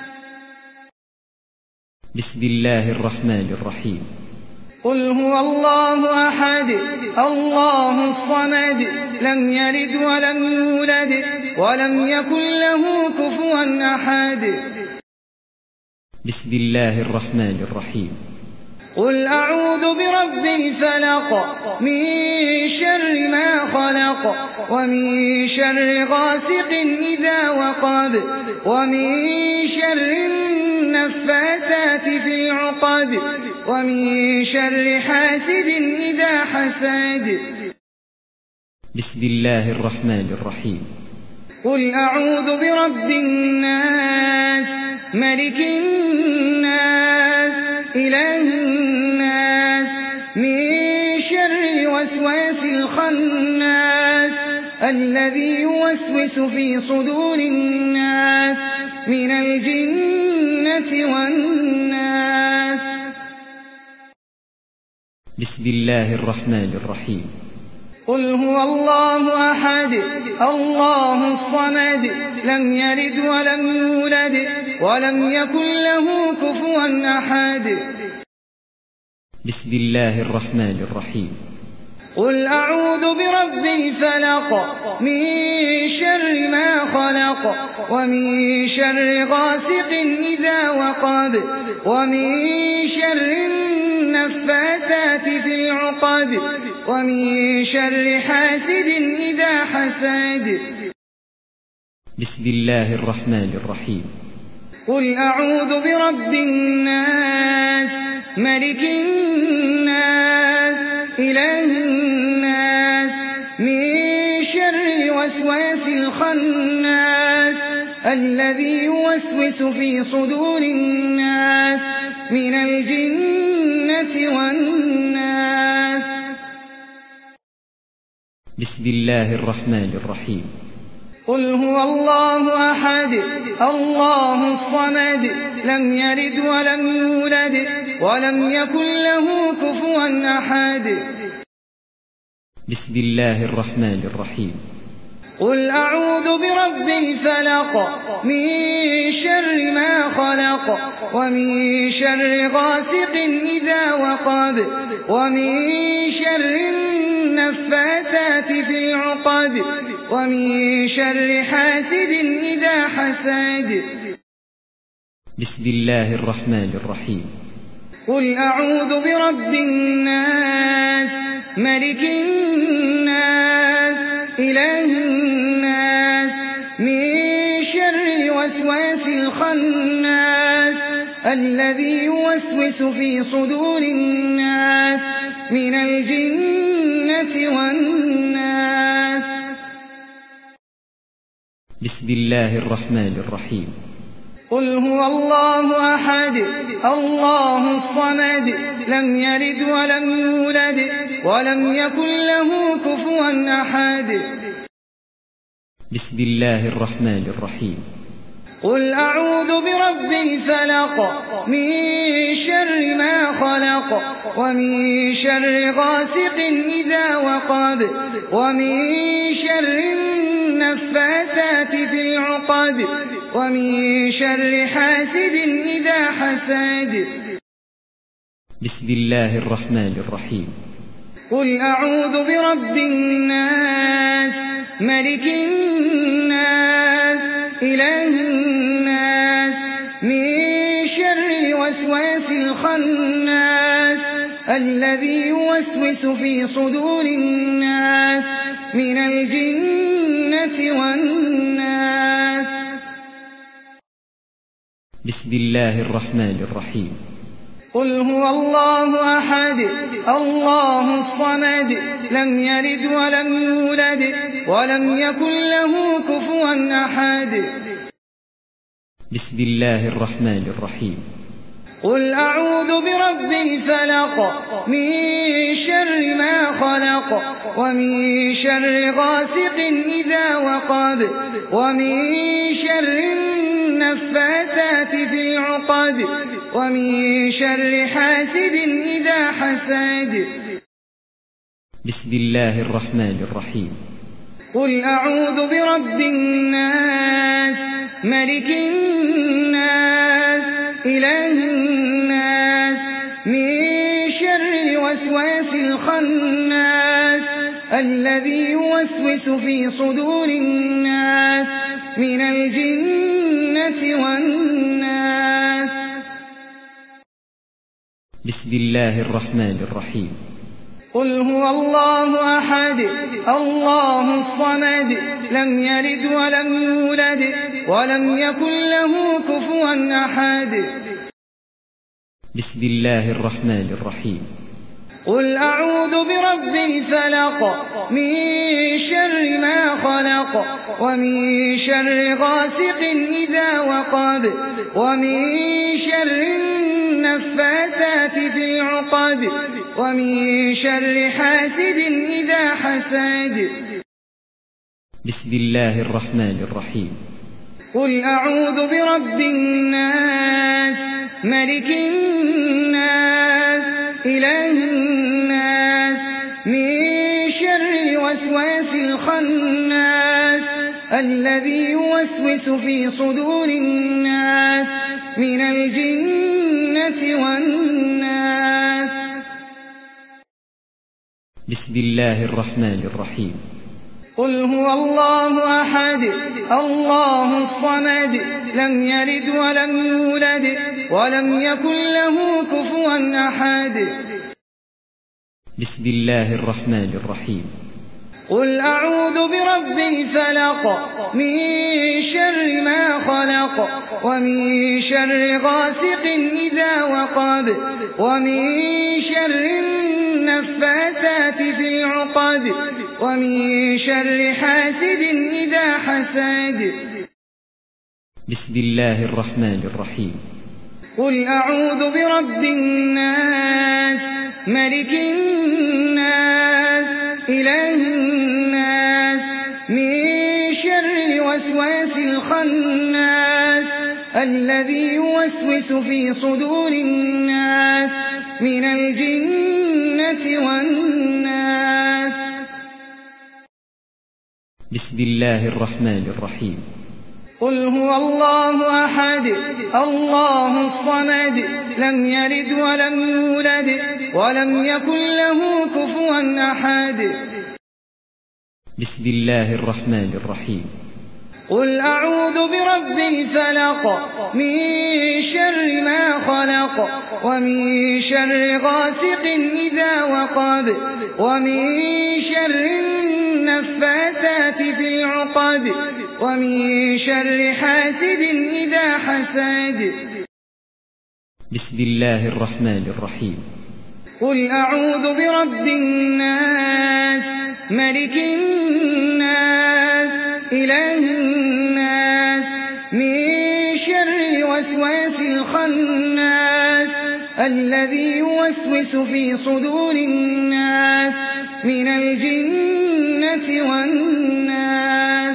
بسم الله الرحمن الرحيم. قل هو الله أحد الله الصمد لم يلد ولم يولد ولم يكن له كفوا أحد. بسم الله الرحمن الرحيم. قل أعوذ برب الفلق من شر ما خلق ومن شر غاسق إذا وقب ومن شر النفاثات في العقد ومن شر حاسد إذا حسد. بسم الله الرحمن الرحيم. قل أعوذ برب الناس ملك الناس إله الناس الخناس الذي يوسوس في صدور الناس من الجنة والناس. بسم الله الرحمن الرحيم. قل هو الله أحد الله الصمد لم يلد ولم يولد ولم يكن له كفوا أحد. بسم الله الرحمن الرحيم. قل أعوذ برب الفلق من شر ما خلق ومن شر غاسق إذا وقب ومن شر النفاثات في العقد ومن شر حاسد إذا حسد. بسم الله الرحمن الرحيم. قل أعوذ برب الناس ملك الناس إله الناس من شر الوسواس الخناس الذي يوسوس في صدور الناس من الجنة والناس. بسم الله الرحمن الرحيم. قل هو الله أحد الله الصمد لم يلد ولم يولد ولم يكن له كفوا أحد. بسم الله الرحمن الرحيم. قل أعوذ برب الفلق من شر ما خلق ومن شر غاسق إذا وقب ومن شر النفاثات في العقد ومن شر حاسد إذا حسد. بسم الله الرحمن الرحيم. قل أعوذ برب الناس ملك الناس إله الناس من شر الوسواس الخناس الذي يوسوس في صدور الناس من الجنة والناس. بسم الله الرحمن الرحيم. قل هو الله أحد الله الصمد لم يلد ولم يولد ولم يكن له كفوا أحد. بسم الله الرحمن الرحيم. قل أعوذ برب الفلق من شر ما خلق ومن شر غاسق إذا وقب ومن شر النفاثات في العقد ومن شر حاسد إذا حسد. بسم الله الرحمن الرحيم. قل أعوذ برب الناس ملك الناس إله الناس من شر الوسواس الخناس الذي يوسوس في صدور الناس من الجنة والناس. بسم الله الرحمن الرحيم. قل هو الله أحد الله الصمد لم يلد ولم يولد ولم يكن له كفوا أحد. بسم الله الرحمن الرحيم. قل أعوذ برب الفلق من شر ما خلق ومن شر غاسق إذا وقب ومن شر النفاثات في العقد ومن شر حاسد إذا حسد. بسم الله الرحمن الرحيم. قل أعوذ برب الناس ملك الناس إله الناس من شر الوسواس الخناس الذي يوسوس في صدور الناس من الجنة والناس. بسم الله الرحمن الرحيم. قل هو الله أحد الله الصمد لم يلد ولم يولد ولم يكن له كفوا أحد. بسم الله الرحمن الرحيم. قل أعوذ برب الفلق من شر ما خلق ومن شر غاسق إذا وقب ومن شر النفاثات في العقد ومن شر حاسد إذا حسد. بسم الله الرحمن الرحيم. قل أعوذ برب الناس ملك الناس إله الناس من شر الوسواس الخناس الذي يوسوس في صدور الناس من الجنة والناس. بسم الله الرحمن الرحيم. قل هو الله أحد الله الصمد لم يلد ولم يولد ولم يكن له كفوا أحد. بسم الله الرحمن الرحيم. قل أعوذ برب الفلق من شر ما خلق ومن شر غاسق إذا وقب ومن شر النفاثات في العقد ومن شر حاسد إذا حسد. بسم الله الرحمن الرحيم. قل أعوذ برب الناس ملك الناس إله الناس من شر الوسواس الخناس الذي يوسوس في صدور الناس من الجنة والناس. بسم الله الرحمن الرحيم. قل هو الله أحد الله الصمد لم يلد ولم يولد ولم يكن له كفوا أحد. بسم الله الرحمن الرحيم. قل أعوذ برب الفلق من شر ما خلق ومن شر غاسق إذا وقب ومن شر النفاثات في العقد ومن شر حاسد إذا حسد. بسم الله الرحمن الرحيم. قل أعوذ برب الناس ملك الناس إله الناس من شر الوسواس الخناس الذي يوسوس في صدور الناس من الجنة والناس.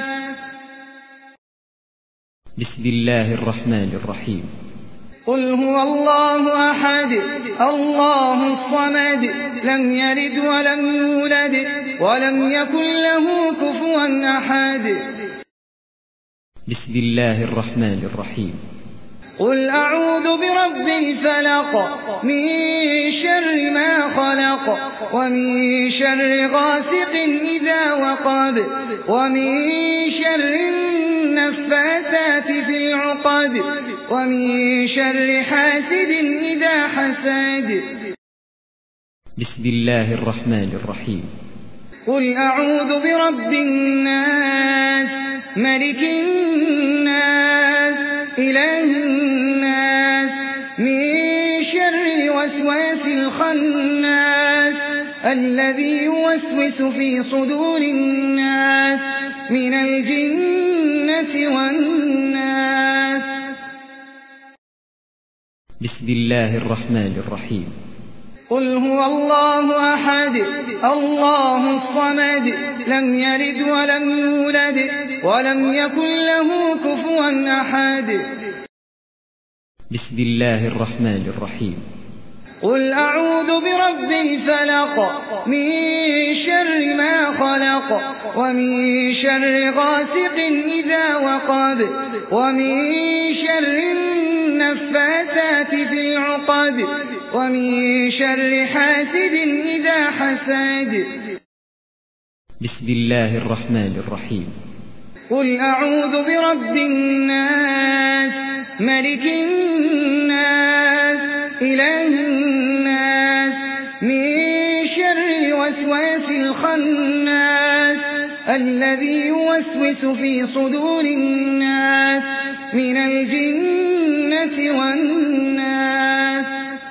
بسم الله الرحمن الرحيم. قل هو الله أحد الله الصمد لم يلد ولم يولد ولم يكن له كفوا أحد. بسم الله الرحمن الرحيم. قل أعوذ برب الفلق من شر ما خلق ومن شر غاسق إذا وقب ومن شر النفاثات في العقد ومن شر حاسد إذا حسد. بسم الله الرحمن الرحيم. قل أعوذ برب الناس ملك الناس إله الناس من شر الوسواس الخناس الذي يوسوس في صدور الناس من الجنة والناس. بسم الله الرحمن الرحيم. قل هو الله أحد الله الصمد لم يلد ولم يولد ولم يكن له كفوا أحد. بسم الله الرحمن الرحيم. قل أعوذ برب الفلق من شر ما خلق ومن شر غاسق إذا وقب ومن شر النفاثات في العقد ومن شر حاسد إذا حسد. بسم الله الرحمن الرحيم. قل أعوذ برب الناس ملك الناس إله الناس من شر الوسواس الخناس الذي يوسوس في صدور الناس من الجنة والناس.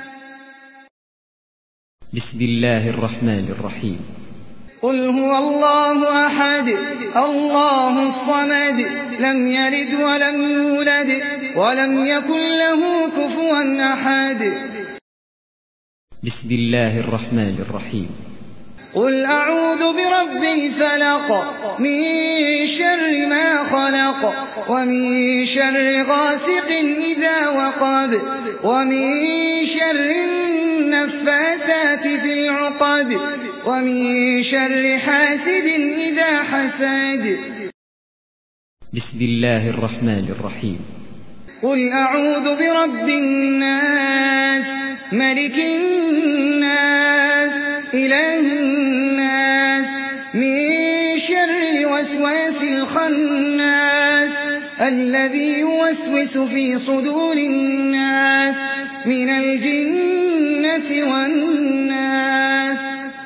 بسم الله الرحمن الرحيم. قل هو الله أحد الله الصمد لم يلد ولم يولد ولم يكن له كفوا أحد. بسم الله الرحمن الرحيم. قل أعوذ برب الفلق من شر ما خلق ومن شر غاسق إذا وقب ومن شر النفاثات في العقد ومن شر حاسد إذا حسد. بسم الله الرحمن الرحيم. قل أعوذ برب الناس ملك الناس إله الناس من شر الوسواس الخناس الذي يوسوس في صدور الناس من الجنة والناس.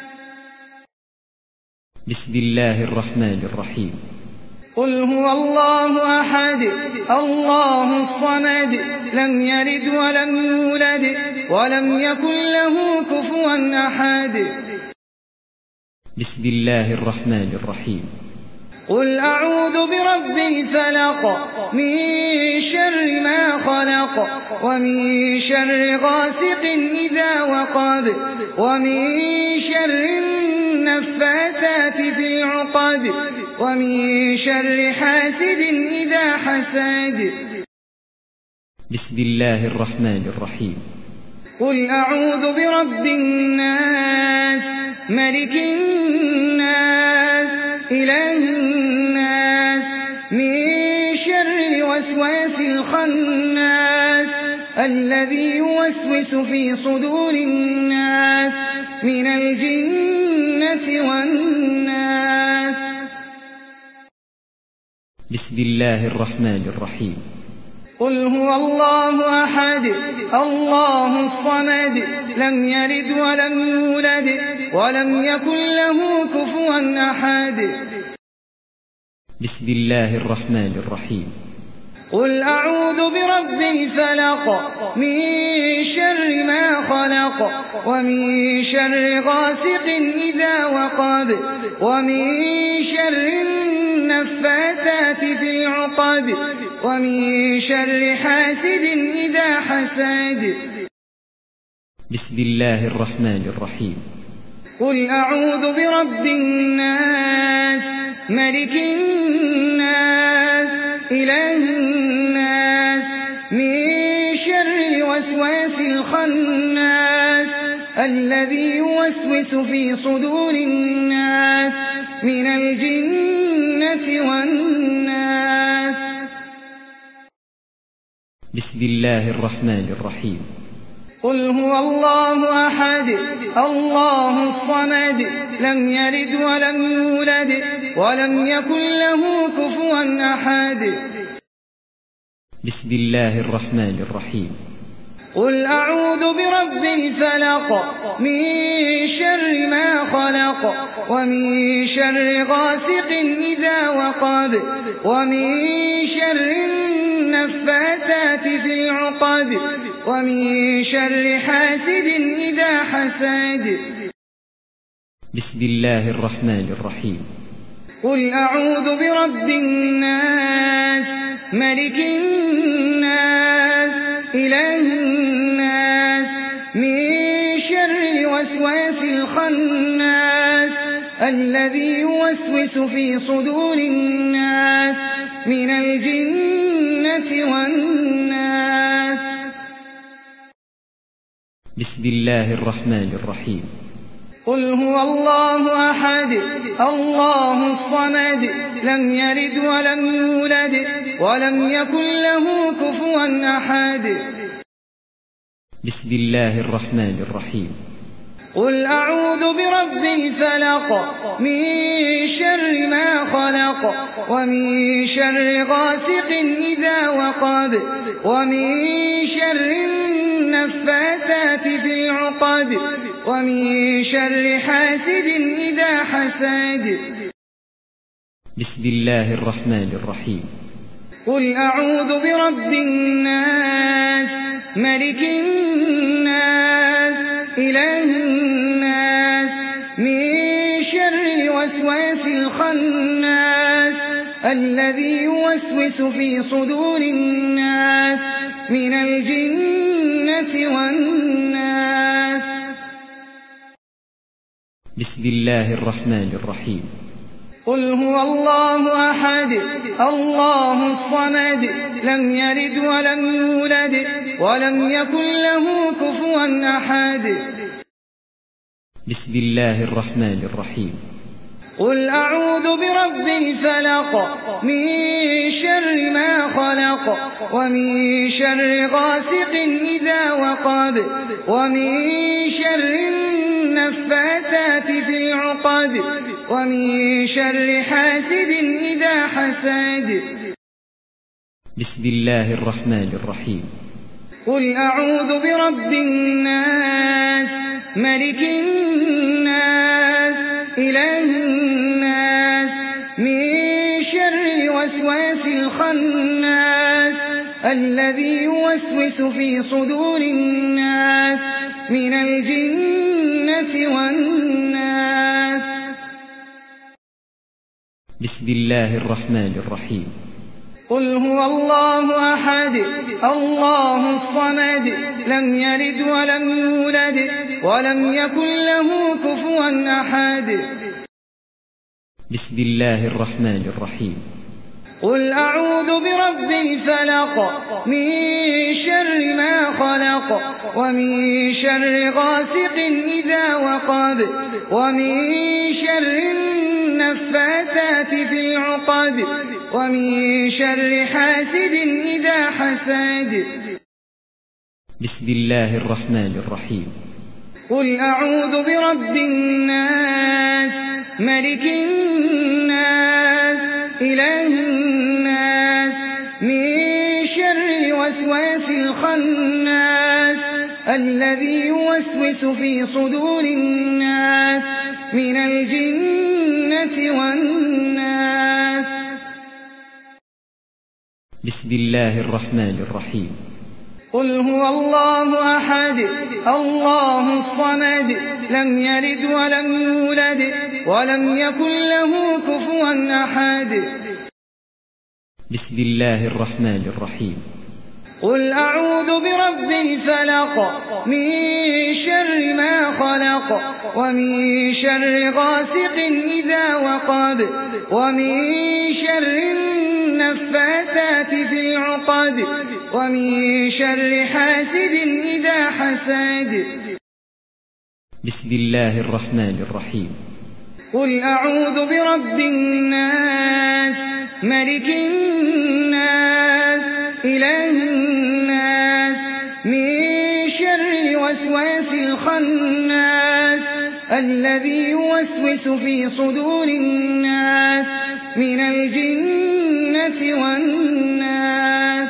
بسم الله الرحمن الرحيم. قل هو الله أحد الله الصمد لم يلد ولم يولد ولم يكن له كفوا أحد. بسم الله الرحمن الرحيم. قل أعوذ برب الفلق من شر ما خلق ومن شر غاسق إذا وقب ومن شر النفاثات في العقد ومن شر حاسد إذا حسد. بسم الله الرحمن الرحيم. قل أعوذ برب الناس ملك الناس إله الناس من شر الوسواس الخناس الذي يوسوس في صدور الناس من الجنة والناس. بسم الله الرحمن الرحيم. قل هو الله أحد الله الصمد لم يلد ولم يولد ولم يكن له كفوا أحد. بسم الله الرحمن الرحيم. قل أعوذ برب الفلق من شر ما خلق ومن شر غاسق إذا وقب ومن شر النفاثات في العقد ومن شر حاسد إذا حسد. بسم الله الرحمن الرحيم. قل أعوذ برب الناس ملك الناس إله الناس من شر الوسواس الخناس الذي يوسوس في صدور الناس من الجنة والناس. بسم الله الرحمن الرحيم. قل هو الله أحد الله الصمد لم يلد ولم يولد ولم يكن له كفوا أحد. بسم الله الرحمن الرحيم. قل أعوذ برب الفلق من شر ما خلق ومن شر غاسق إذا وقب ومن شر النفاثات في العقد ومن شر حاسد إذا حسد. بسم الله الرحمن الرحيم. قل أعوذ برب الناس ملك الناس إله الناس من شر الوسواس الخناس الذي يوسوس في صدور الناس من الجنة والناس. بسم الله الرحمن الرحيم. قل هو الله أحد الله الصمد لم يلد ولم يولد ولم يكن له كفوا أحد. بسم الله الرحمن الرحيم. قل أعوذ برب الفلق من شر ما خلق ومن شر غاسق إذا وقب ومن شر النفاثات في العقد ومن شر حاسد إذا حسد. بسم الله الرحمن الرحيم. قل أعوذ برب الناس ملك الناس إله الناس من شر الوسواس الخناس الذي يوسوس في صدور الناس من الجنة والناس. الله الرحمن الرحيم. قل هو الله أحد الله الصمد لم يلد ولم يولد ولم يكن له كفوا أحد. بسم الله الرحمن الرحيم. قل أعوذ برب الفلق من شر ما خلق ومن شر غاسق إذا وقب ومن شر النفاثات في العقد ومن شر حاسد إذا حسد. بسم الله الرحمن الرحيم. قل أعوذ برب الناس ملك الناس إله الناس من شر الوسواس الخناس الذي يوسوس في صدور الناس من الجنة والناس. بسم الله الرحمن الرحيم. قل هو الله أحد الله الصمد لم يلد ولم يولد ولم يكن له كفوا أحد. بسم الله الرحمن الرحيم. قل أعوذ برب الفلق من شر ما خلق ومن شر غاسق إذا وقب ومن شر النفاثات في العقد ومن شر حاسد إذا حسد. بسم الله الرحمن الرحيم. قل أعوذ برب الناس ملك الناس إله الناس من شر الوسواس الخناس الذي يوسوس في صدور الناس من الجنة والناس. بسم الله الرحمن الرحيم. قل هو الله أحد الله الصمد لم يلد ولم يولد ولم يكن له كفوا أحد. بسم الله الرحمن الرحيم. قل أعوذ برب الفلق من شر ما خلق ومن شر غاسق إذا وقب ومن شر النفاثات في العقد ومن شر حاسد إذا حسد. بسم الله الرحمن الرحيم. قل أعوذ برب الناس ملك الناس إله الناس من شر الوسواس الخناس الذي يوسوس في صدور الناس من الجنة والناس.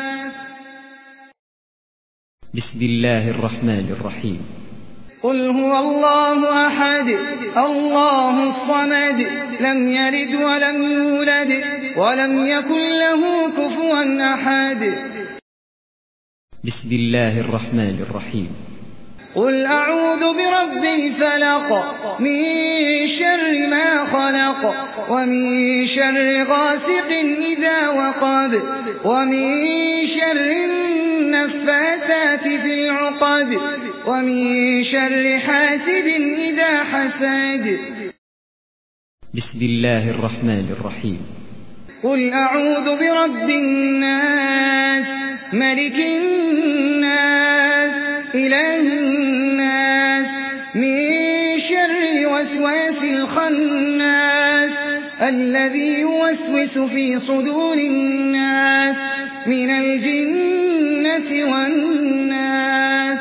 بسم الله الرحمن الرحيم. قل هو الله أحد الله الصمد لم يلد ولم يولد ولم يكن له كفوا أحد. بسم الله الرحمن الرحيم. قل أعوذ برب الفلق من شر ما خلق ومن شر غاسق إذا وقب ومن شر النفاثات في العقد ومن شر حاسد إذا حسد. بسم الله الرحمن الرحيم. قل أعوذ برب الناس ملك الناس إله الناس من شر الوسواس الخناس الذي يوسوس في صدور الناس من الجنة والناس.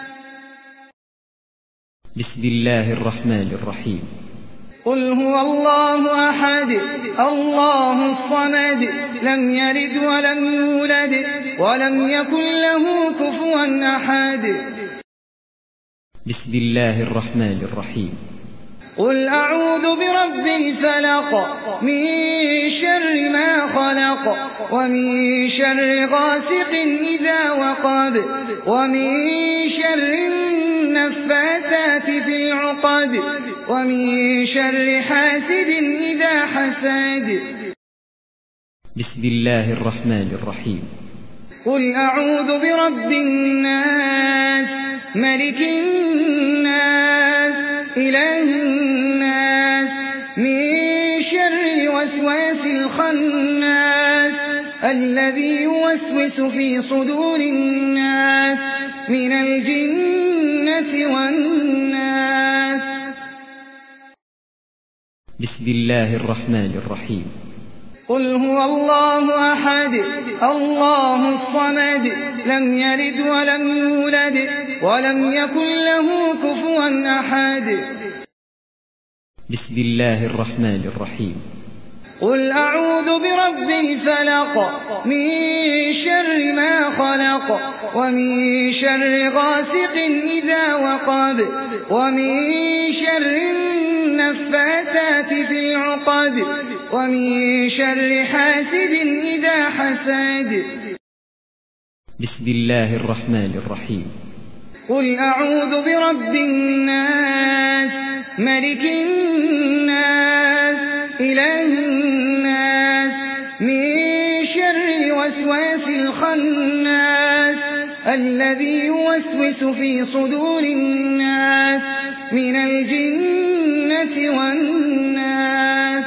بسم الله الرحمن الرحيم. قل هو الله أحد الله الصمد لم يلد ولم يولد ولم يكن له كفوا أحد. بسم الله الرحمن الرحيم. قل أعوذ برب الفلق من شر ما خلق ومن شر غاسق إذا وقب ومن شر النفاثات في العقد ومن شر حاسد إذا حسد. بسم الله الرحمن الرحيم. قل أعوذ برب الناس ملك الناس إله الناس الذي يوسوس في صدور الناس من الجنة والناس. بسم الله الرحمن الرحيم. قل هو الله أحد الله الصمد لم يلد ولم يولد ولم يكن له كفوا أحد. بسم الله الرحمن الرحيم. قل أعوذ برب الفلق من شر ما خلق ومن شر غاسق إذا وقب ومن شر النفاثات في العقد ومن شر حاسد إذا حسد. بسم الله الرحمن الرحيم. قل أعوذ برب الناس ملك الناس إله الناس من شر الوسواس الخناس الذي يوسوس في صدور الناس من الجنة والناس.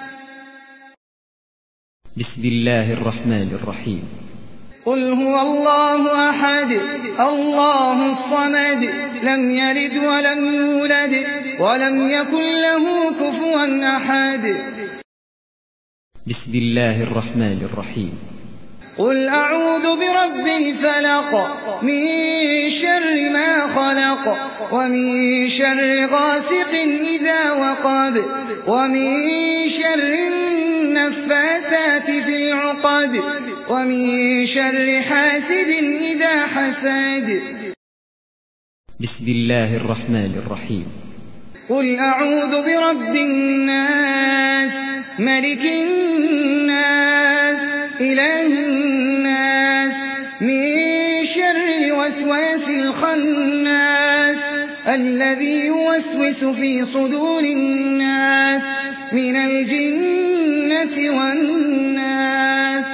بسم الله الرحمن الرحيم. قل هو الله أحد الله الصمد لم يلد ولم يولد ولم يكن له كفوا أحد. بسم الله الرحمن الرحيم. قل أعوذ برب الفلق من شر ما خلق ومن شر غاسق إذا وقب ومن شر النفاثات في العقد ومن شر حاسد إذا حسد. بسم الله الرحمن الرحيم. قل أعوذ برب الناس ملك الناس إله الناس من شر الوسواس الخناس الذي يوسوس في صدور الناس من الجنة والناس.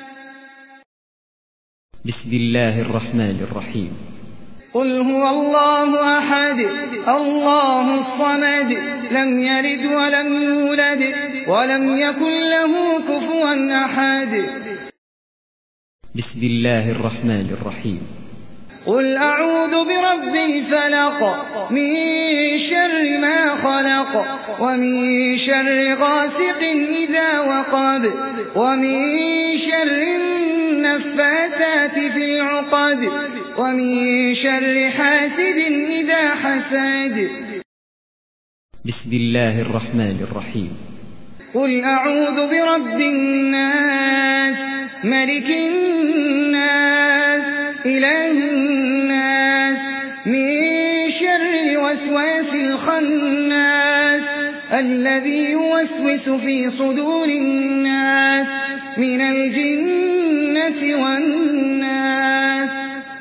بسم الله الرحمن الرحيم. قل هو الله أحد الله الصمد لم يلد ولم يولد ولم يكن له كفوا أحد. بسم الله الرحمن الرحيم. قل أعوذ برب الفلق من شر ما خلق ومن شر غاسق إذا وقب ومن شر النفاثات في العقد ومن شر حاسد إذا حسد. بسم الله الرحمن الرحيم. قل أعوذ برب الناس ملك الناس إله الناس من شر الوسواس الخناس الذي يوسوس في صدور الناس من الجنة والناس.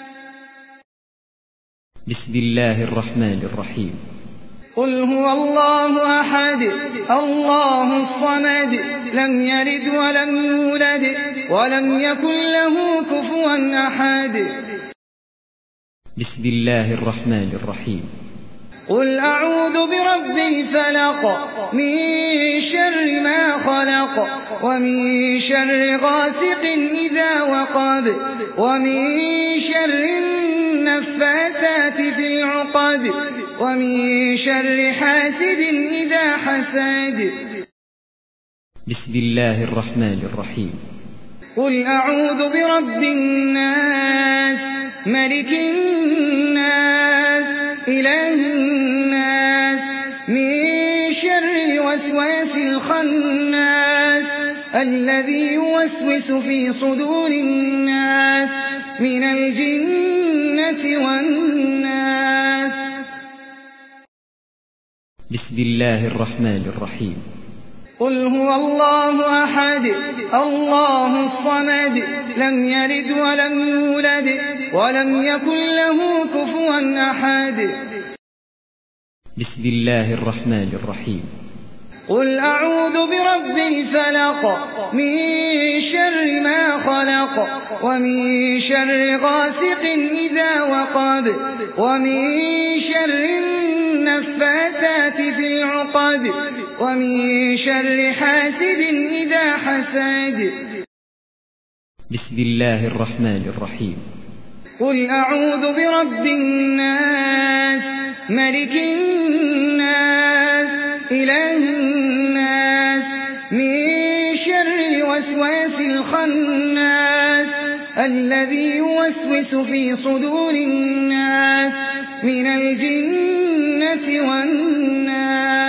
بسم الله الرحمن الرحيم. قل هو الله أحد الله الصمد لم يلد ولم يولد ولم يكن له كفوا أحد. بسم الله الرحمن الرحيم. قل أعوذ برب الفلق من شر ما خلق ومن شر غاسق إذا وقب ومن شر النفاثات في العقد ومن شر حاسد إذا حسد. بسم الله الرحمن الرحيم. قل أعوذ برب الناس ملك الناس إله الناس من شر الوسواس الخناس الذي يوسوس في صدور الناس من الجنة والناس. بسم الله الرحمن الرحيم. قل هو الله أحد الله الصمد لم يلد ولم يولد ولم يكن له كفوا أحد. بسم الله الرحمن الرحيم. قل أعوذ برب الفلق من شر ما خلق ومن شر غاسق إذا وقب ومن شر النفاثات في العقد ومن شر حاسد إذا حسد. بسم الله الرحمن الرحيم قل أعوذ برب الناس ملك الناس إله الناس من شر الوسواس الخناس الذي يوسوس في صدور الناس من الجنة والناس